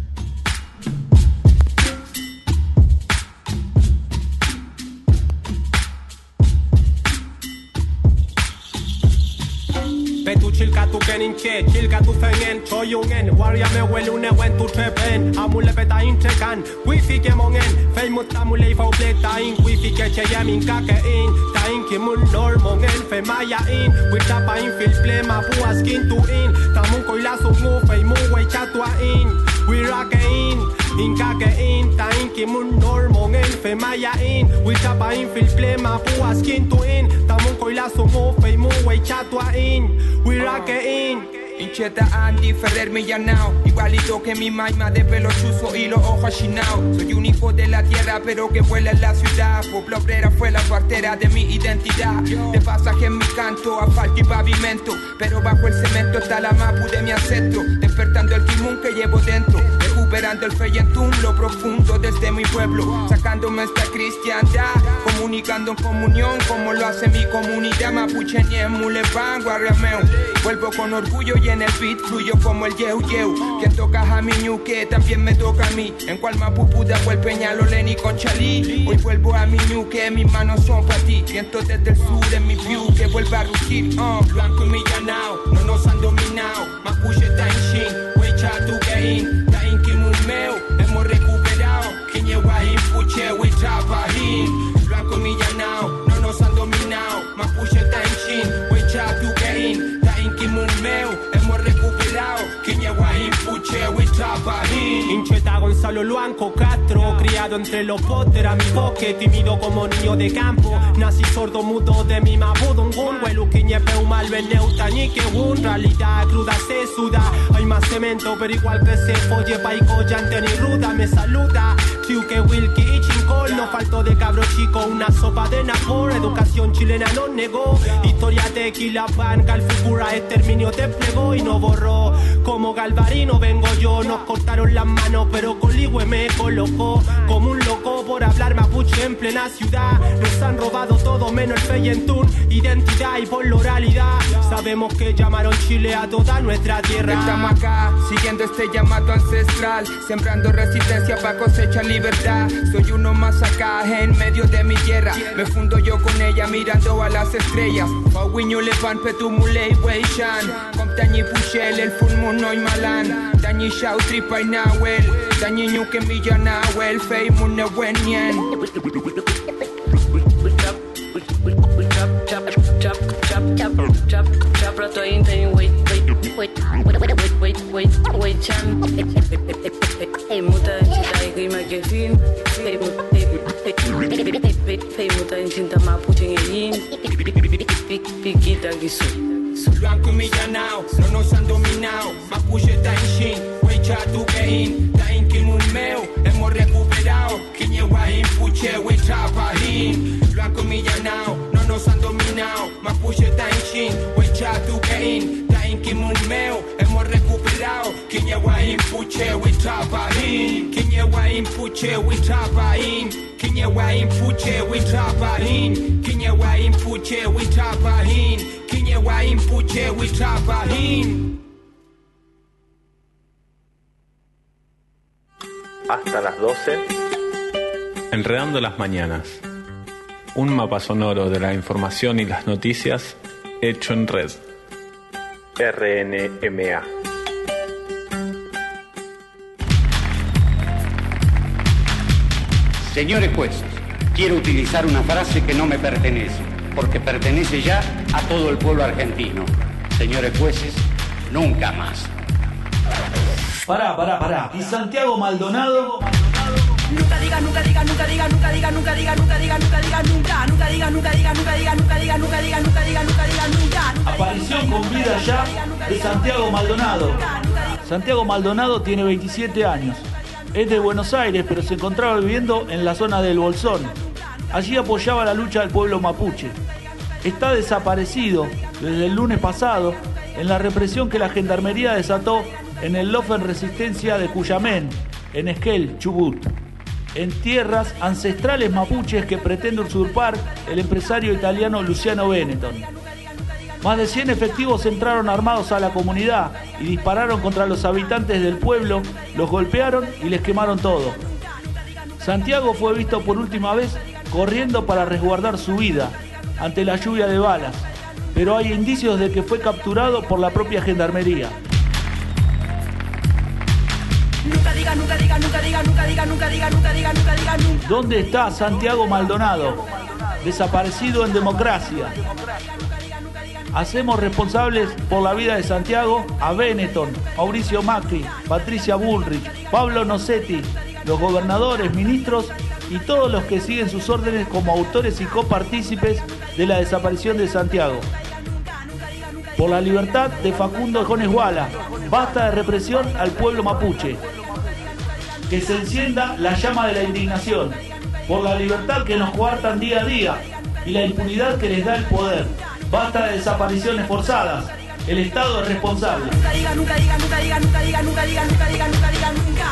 Petu chilka tu kenin che, chilka tu fengen, choyungen, warrior me welune wen tu trepen, amule peta intrekan, wifi ke mongen, fei mutamule fa pleta in, wifi ke che yamin kake in, ta in ki mun nor mongen, fe maya in, we tapa in fil plema pu askin tu in, tamun koila su mu fei mu we chatua in, we rock in kake in, ta in ki mun nor mongen, fe maya in, we tapa in fil plema pu askin tu in, tamun koila su mu fei mu we chatua in. We rock it in.
Incheta Andy Ferrer Millanao, igualito que mi maima de pelo chuzo y los ojos chinao. Soy un hijo de la tierra pero que vuela en la ciudad. Pueblo obrera fue la cuartera de mi identidad. De pasaje en mi canto, asfalto y pavimento, pero bajo el cemento está la mapu de mi ancestro. Despertando el kimun que llevo dentro, recuperando el feyentún, lo profundo desde mi pueblo. Sacándome esta cristiandad, comunicando en comunión como lo hace mi comunidad. Mapuche Ñe, Mulepan, Guarriameo. Vuelvo con orgullo y en el beat fluyo como el yeu yeu. Quien toca a mi ñuque también me toca a mí. En cual mapupuda fue el Peñalo, Lenny con Chalí. Hoy vuelvo a mi ñuque, mis manos son para ti. Viento desde el sur en mi view que vuelve a rugir. Blanco y millanao, no nos han dominado. Mapuche está en shin, wecha tu gain. Ta in kimumeo, hemos recuperado. Kiñewahin, puche, wecha pahin. Blanco y millanao, no nos han dominado. Mapuche está en shin, wecha tu gain. Kimumeo, hemos recuperado. Kiñewahin, puche, Huichapahin. Incheta Gonzalo Luanco Castro, criado entre los potes, a mi bosque, tímido como niño de campo. Nací sordo mudo de mi mabudungun, huelu quiñepeu mal veneuta ni que un realidad cruda se suda. Hay más cemento, pero igual que se folle paico, llante ni ruda me saluda. Chiuque, Wilkie y Chincol, no faltó de cabro chico, una sopa de napor. Educación chilena no negó, historia tequila pan, calfucura exterminio desplegó y no borró. Como Galvarino vengo yo, nos cortaron las manos, pero Coligüe me colocó como un loco por hablar mapuche en plena ciudad. Nos han robado todo menos el feyentún, identidad y por la oralidad. Sabemos que llamaron Chile a toda nuestra tierra. Estamos acá, siguiendo este llamado ancestral, sembrando resistencia para cosechar libertad. Soy uno más acá, en medio de mi tierra. Me fundo yo con ella mirando a las estrellas. Pauiño le pan petumule y weishan. Comptañi pushel, el fulmuno y malan. Dañi shau tripa y nahuel. Dañi ñuque milla nahuel. Fei mune wenyen.
Hey muta cinta igima ke fin. Hey muta cinta mapuche yin. Piquita gisu.
Blanco y millanao, no nos han dominado. Mapuche está en shin, wecha tu gain. Ta in kimumeo, hemos recuperado. Kiñewahin, puche, wecha pahin. Blanco y millanao, no nos han dominado. Mapuche está en shin, wecha tu gain. Ta in kimumeo, hemos recuperado. Kiñewahin, puche, wecha pahin. Kiñewahin, puche, wecha pahin. Kiñewahin, puche, wecha pahin. Kiñewa impuche witrapahin. Kiñewa impuche witrapahin.
Hasta las 12. Enredando las mañanas. Un mapa sonoro de la información y las noticias hecho en red. RNMA.
Señores jueces, quiero utilizar una frase que no me pertenece, porque pertenece ya a todo el pueblo argentino. Señores jueces, nunca más.
Pará. ¿Y Santiago Maldonado?
Nunca diga, nunca diga, nunca diga, nunca diga, nunca diga, nunca diga, nunca diga, nunca. Nunca diga, nunca diga, nunca diga, nunca diga, nunca diga, nunca diga, nunca diga, nunca.
Aparición con vida ya de Santiago Maldonado. Santiago Maldonado tiene 27 años. Es de Buenos Aires, pero se encontraba viviendo en la zona del Bolsón. Allí apoyaba la lucha del pueblo mapuche. Está desaparecido desde el lunes pasado en la represión que la gendarmería desató en el Lofen Resistencia de Cuyamén, en Esquel, Chubut, en tierras ancestrales mapuches que pretende usurpar el empresario italiano Luciano Benetton. Más de 100 efectivos entraron armados a la comunidad y dispararon contra los habitantes del pueblo, los golpearon y les quemaron todo. Santiago fue visto por última vez corriendo para resguardar su vida ante la lluvia de balas, pero hay indicios de que fue capturado por la propia gendarmería.
Nunca diga, nunca diga, nunca diga, nunca diga, nunca diga, nunca diga, nunca diga, nunca.
¿Dónde está Santiago Maldonado? Desaparecido en democracia. Hacemos responsables por la vida de Santiago a Benetton, Mauricio Macri, Patricia Bullrich, Pablo Nocetti, los gobernadores, ministros y todos los que siguen sus órdenes como autores y copartícipes de la desaparición de Santiago. Por la libertad de Facundo Jones Guala, basta de represión al pueblo mapuche. Que se encienda la llama de la indignación, por la libertad que nos coartan día a día y la impunidad que les da el poder. Basta de desapariciones forzadas. El Estado es responsable.
Nunca diga, nunca diga, nunca diga, nunca diga, nunca diga, nunca diga, nunca diga, nunca.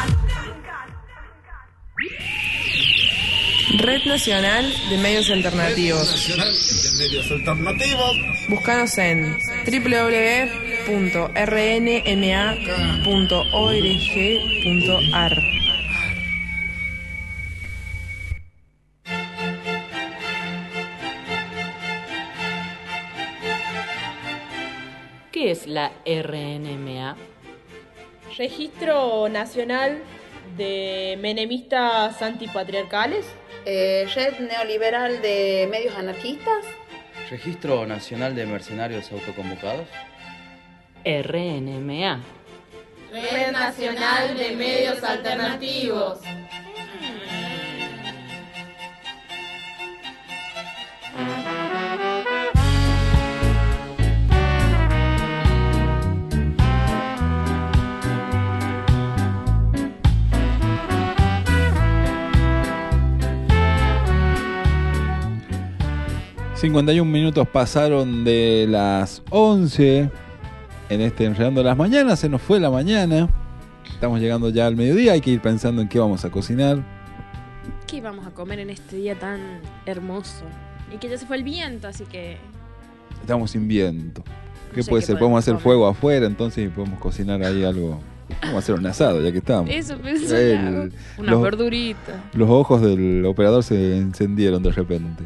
Red Nacional de Medios Alternativos.
Red Nacional de Medios Alternativos.
Búscanos en www.rnma.org.ar.
¿Qué es la RNMA?
Registro Nacional de Menemistas Antipatriarcales.
Red Neoliberal de Medios Anarquistas.
Registro Nacional de Mercenarios Autoconvocados.
RNMA.
Red Nacional de Medios Alternativos.
...51 minutos pasaron de las 11... en este Enredando las Mañanas. Se nos fue la mañana. Estamos llegando ya al mediodía. Hay que ir pensando en qué vamos a cocinar.
¿Qué vamos a comer en este día tan hermoso? Y que ya se fue el viento, así que...
Estamos sin viento. ¿Qué
sé
puede
qué
ser? Podemos hacer fuego afuera, entonces podemos cocinar ahí algo. Vamos a hacer un asado, ya que estamos.
Eso pensé. Una verdurita.
Los ojos del operador se encendieron de repente.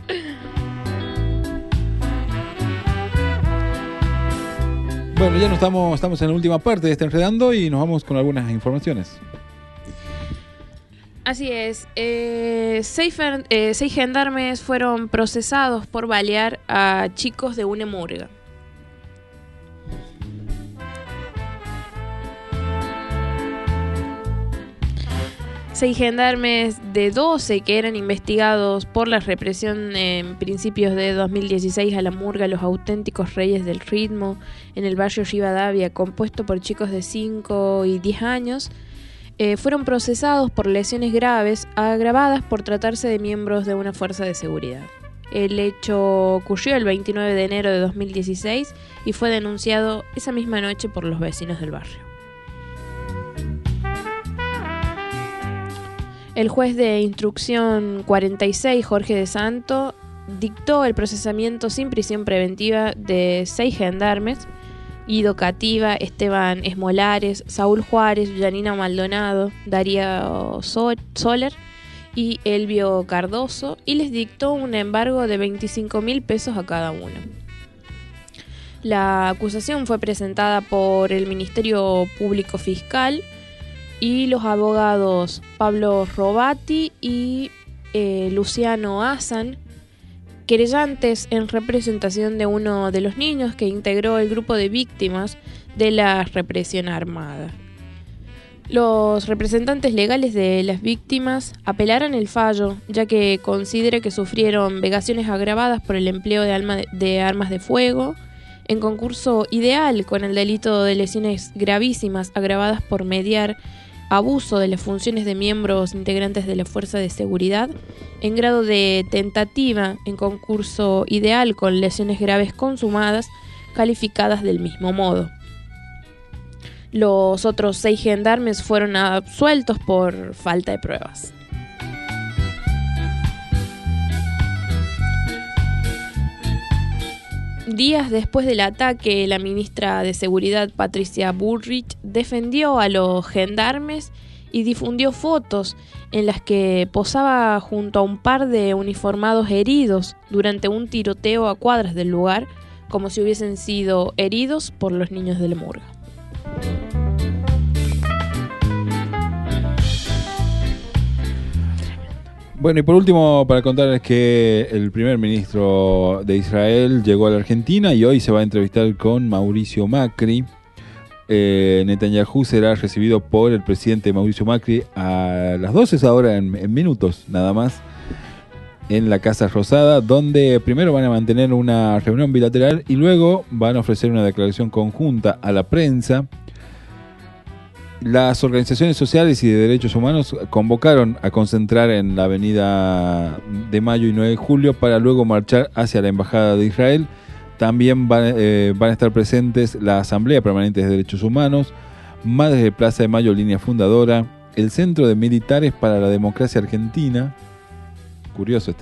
Bueno, ya estamos en la última parte de este Enredando y nos vamos con algunas informaciones.
Así es. 6 gendarmes fueron procesados por balear a chicos de una murga. Seis gendarmes de 12 que eran investigados por la represión en principios de 2016 a la murga Los Auténticos Reyes del Ritmo en el barrio Rivadavia, compuesto por chicos de 5 y 10 años, fueron procesados por lesiones graves agravadas por tratarse de miembros de una fuerza de seguridad. El hecho ocurrió el 29 de enero de 2016 y fue denunciado esa misma noche por los vecinos del barrio. El juez de instrucción 46, Jorge de Santo, dictó el procesamiento sin prisión preventiva de 6 gendarmes: Guido Cativa, Esteban Esmolares, Saúl Juárez, Yanina Maldonado, Darío Soler y Elvio Cardoso, y les dictó un embargo de 25.000 pesos a cada uno. La acusación fue presentada por el Ministerio Público Fiscal y los abogados Pablo Robati y Luciano Azan, querellantes en representación de uno de los niños que integró el grupo de víctimas de la represión armada. Los representantes legales de las víctimas apelaron el fallo, ya que considera que sufrieron vejaciones agravadas por el empleo de armas de fuego, en concurso ideal con el delito de lesiones gravísimas agravadas por mediar abuso de las funciones de miembros integrantes de la fuerza de seguridad, en grado de tentativa en concurso ideal con lesiones graves consumadas, calificadas del mismo modo. Los otros 6 gendarmes fueron absueltos por falta de pruebas. Días después del ataque, la ministra de Seguridad, Patricia Bullrich, defendió a los gendarmes y difundió fotos en las que posaba junto a un par de uniformados heridos durante un tiroteo a cuadras del lugar, como si hubiesen sido heridos por los niños de la murga.
Bueno, y por último, para contarles que el primer ministro de Israel llegó a la Argentina y hoy se va a entrevistar con Mauricio Macri. Netanyahu será recibido por el presidente Mauricio Macri a las 12 ahora, en minutos nada más, en la Casa Rosada, donde primero van a mantener una reunión bilateral y luego van a ofrecer una declaración conjunta a la prensa. Las organizaciones sociales y de derechos humanos convocaron a concentrar en la avenida de Mayo y 9 de julio para luego marchar hacia la Embajada de Israel. También van a estar presentes la Asamblea Permanente de Derechos Humanos, Madres de Plaza de Mayo, línea fundadora, el Centro de Militares para la Democracia Argentina. Curioso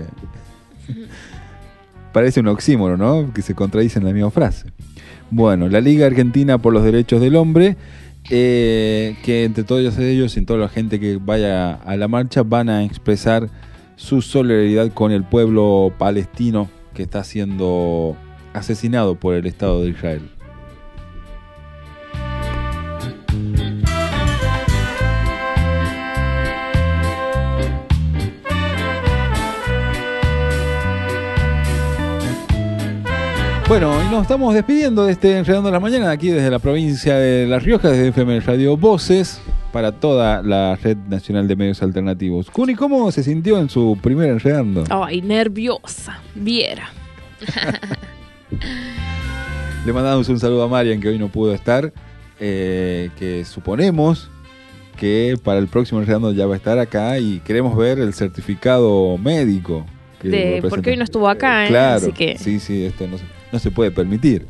parece un oxímoro, ¿no? Que se contradice en la misma frase. Bueno, la Liga Argentina por los Derechos del Hombre, que entre todos ellos y toda la gente que vaya a la marcha van a expresar su solidaridad con el pueblo palestino que está siendo asesinado por el Estado de Israel. Bueno, y nos estamos despidiendo de este Enredando las Mañanas aquí desde la provincia de La Rioja, desde FM Radio Voces, para toda la Red Nacional de Medios Alternativos. Cuni, ¿cómo se sintió en su primer Enredando?
Ay, nerviosa, viera.
Le mandamos un saludo a Marian, que hoy no pudo estar, que suponemos que para el próximo Enredando ya va a estar acá y queremos ver el certificado médico.
Porque hoy no estuvo acá,
claro,
así que...
Sí, esto no se puede permitir.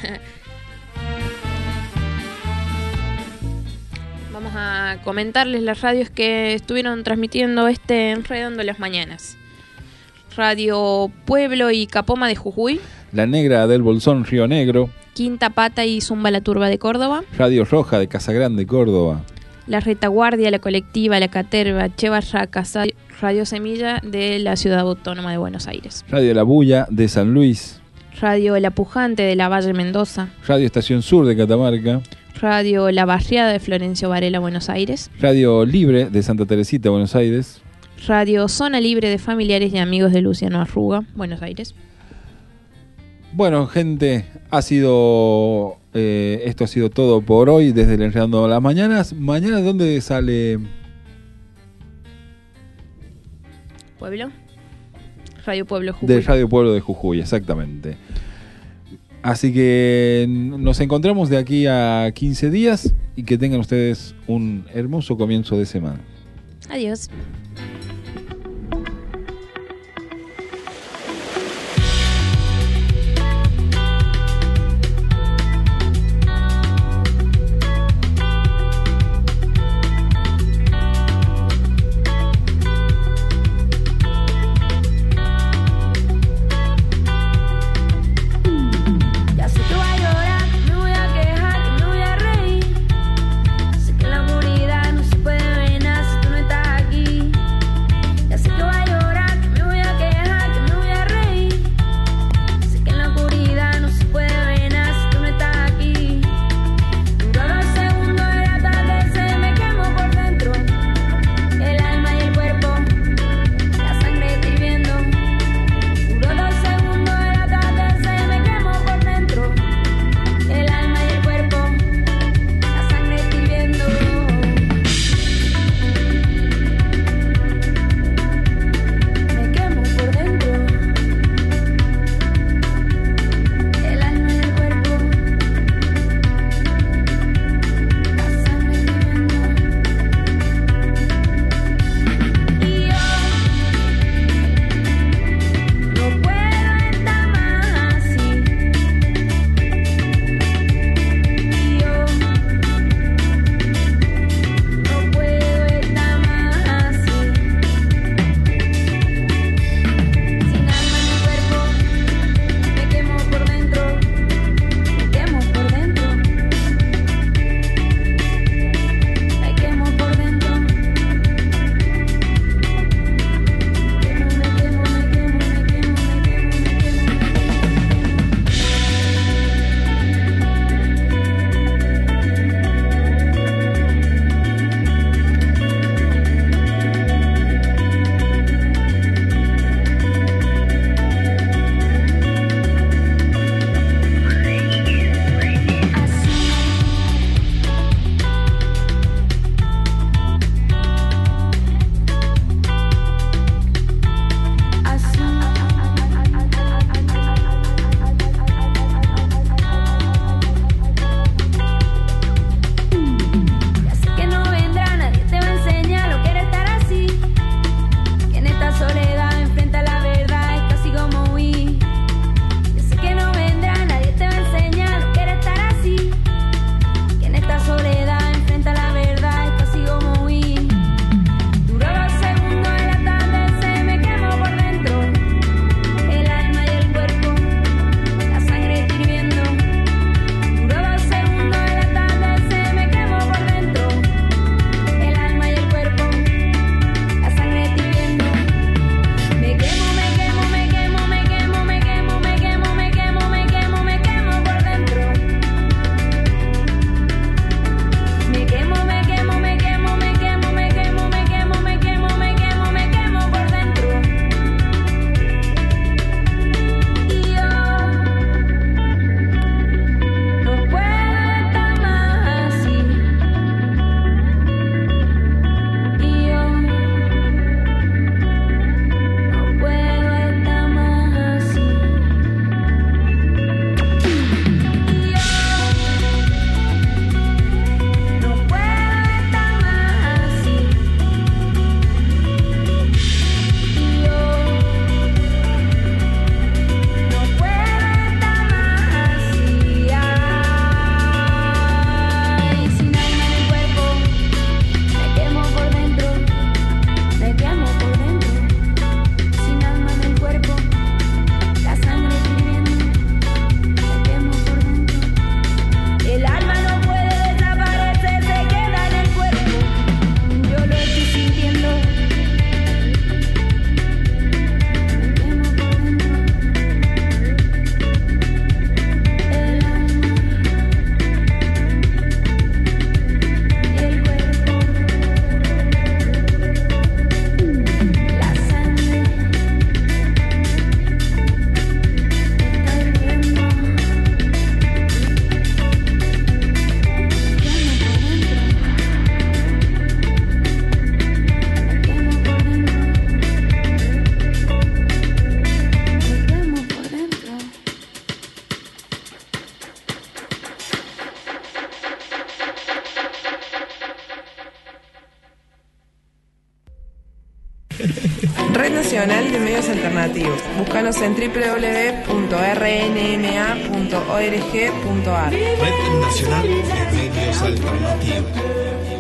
Vamos a comentarles las radios que estuvieron transmitiendo Enredando las Mañanas. Radio Pueblo y Capoma de Jujuy.
La Negra del Bolsón, Río Negro.
Quinta Pata y Zumba la Turba de Córdoba.
Radio Roja de Casagrande, Córdoba.
La Retaguardia, La Colectiva, La Caterva, Che Barraca, Radio Semilla de la Ciudad Autónoma de Buenos Aires.
Radio La Bulla de San Luis.
Radio La Pujante de La Valle, Mendoza.
Radio Estación Sur de Catamarca.
Radio La Barriada de Florencio Varela, Buenos Aires.
Radio Libre de Santa Teresita, Buenos Aires.
Radio Zona Libre de Familiares y Amigos de Luciano Arruga, Buenos Aires.
Bueno, gente, esto ha sido todo por hoy desde el Enredando las Mañanas. Mañana, ¿dónde sale?
Pueblo. Radio Pueblo Jujuy.
De Radio Pueblo de Jujuy, exactamente. Así que nos encontramos de aquí a 15 días y que tengan ustedes un hermoso comienzo de semana.
Adiós.
Medios Alternativos. Búscanos en www.rnma.org.ar.
Red Nacional de Medios Alternativos.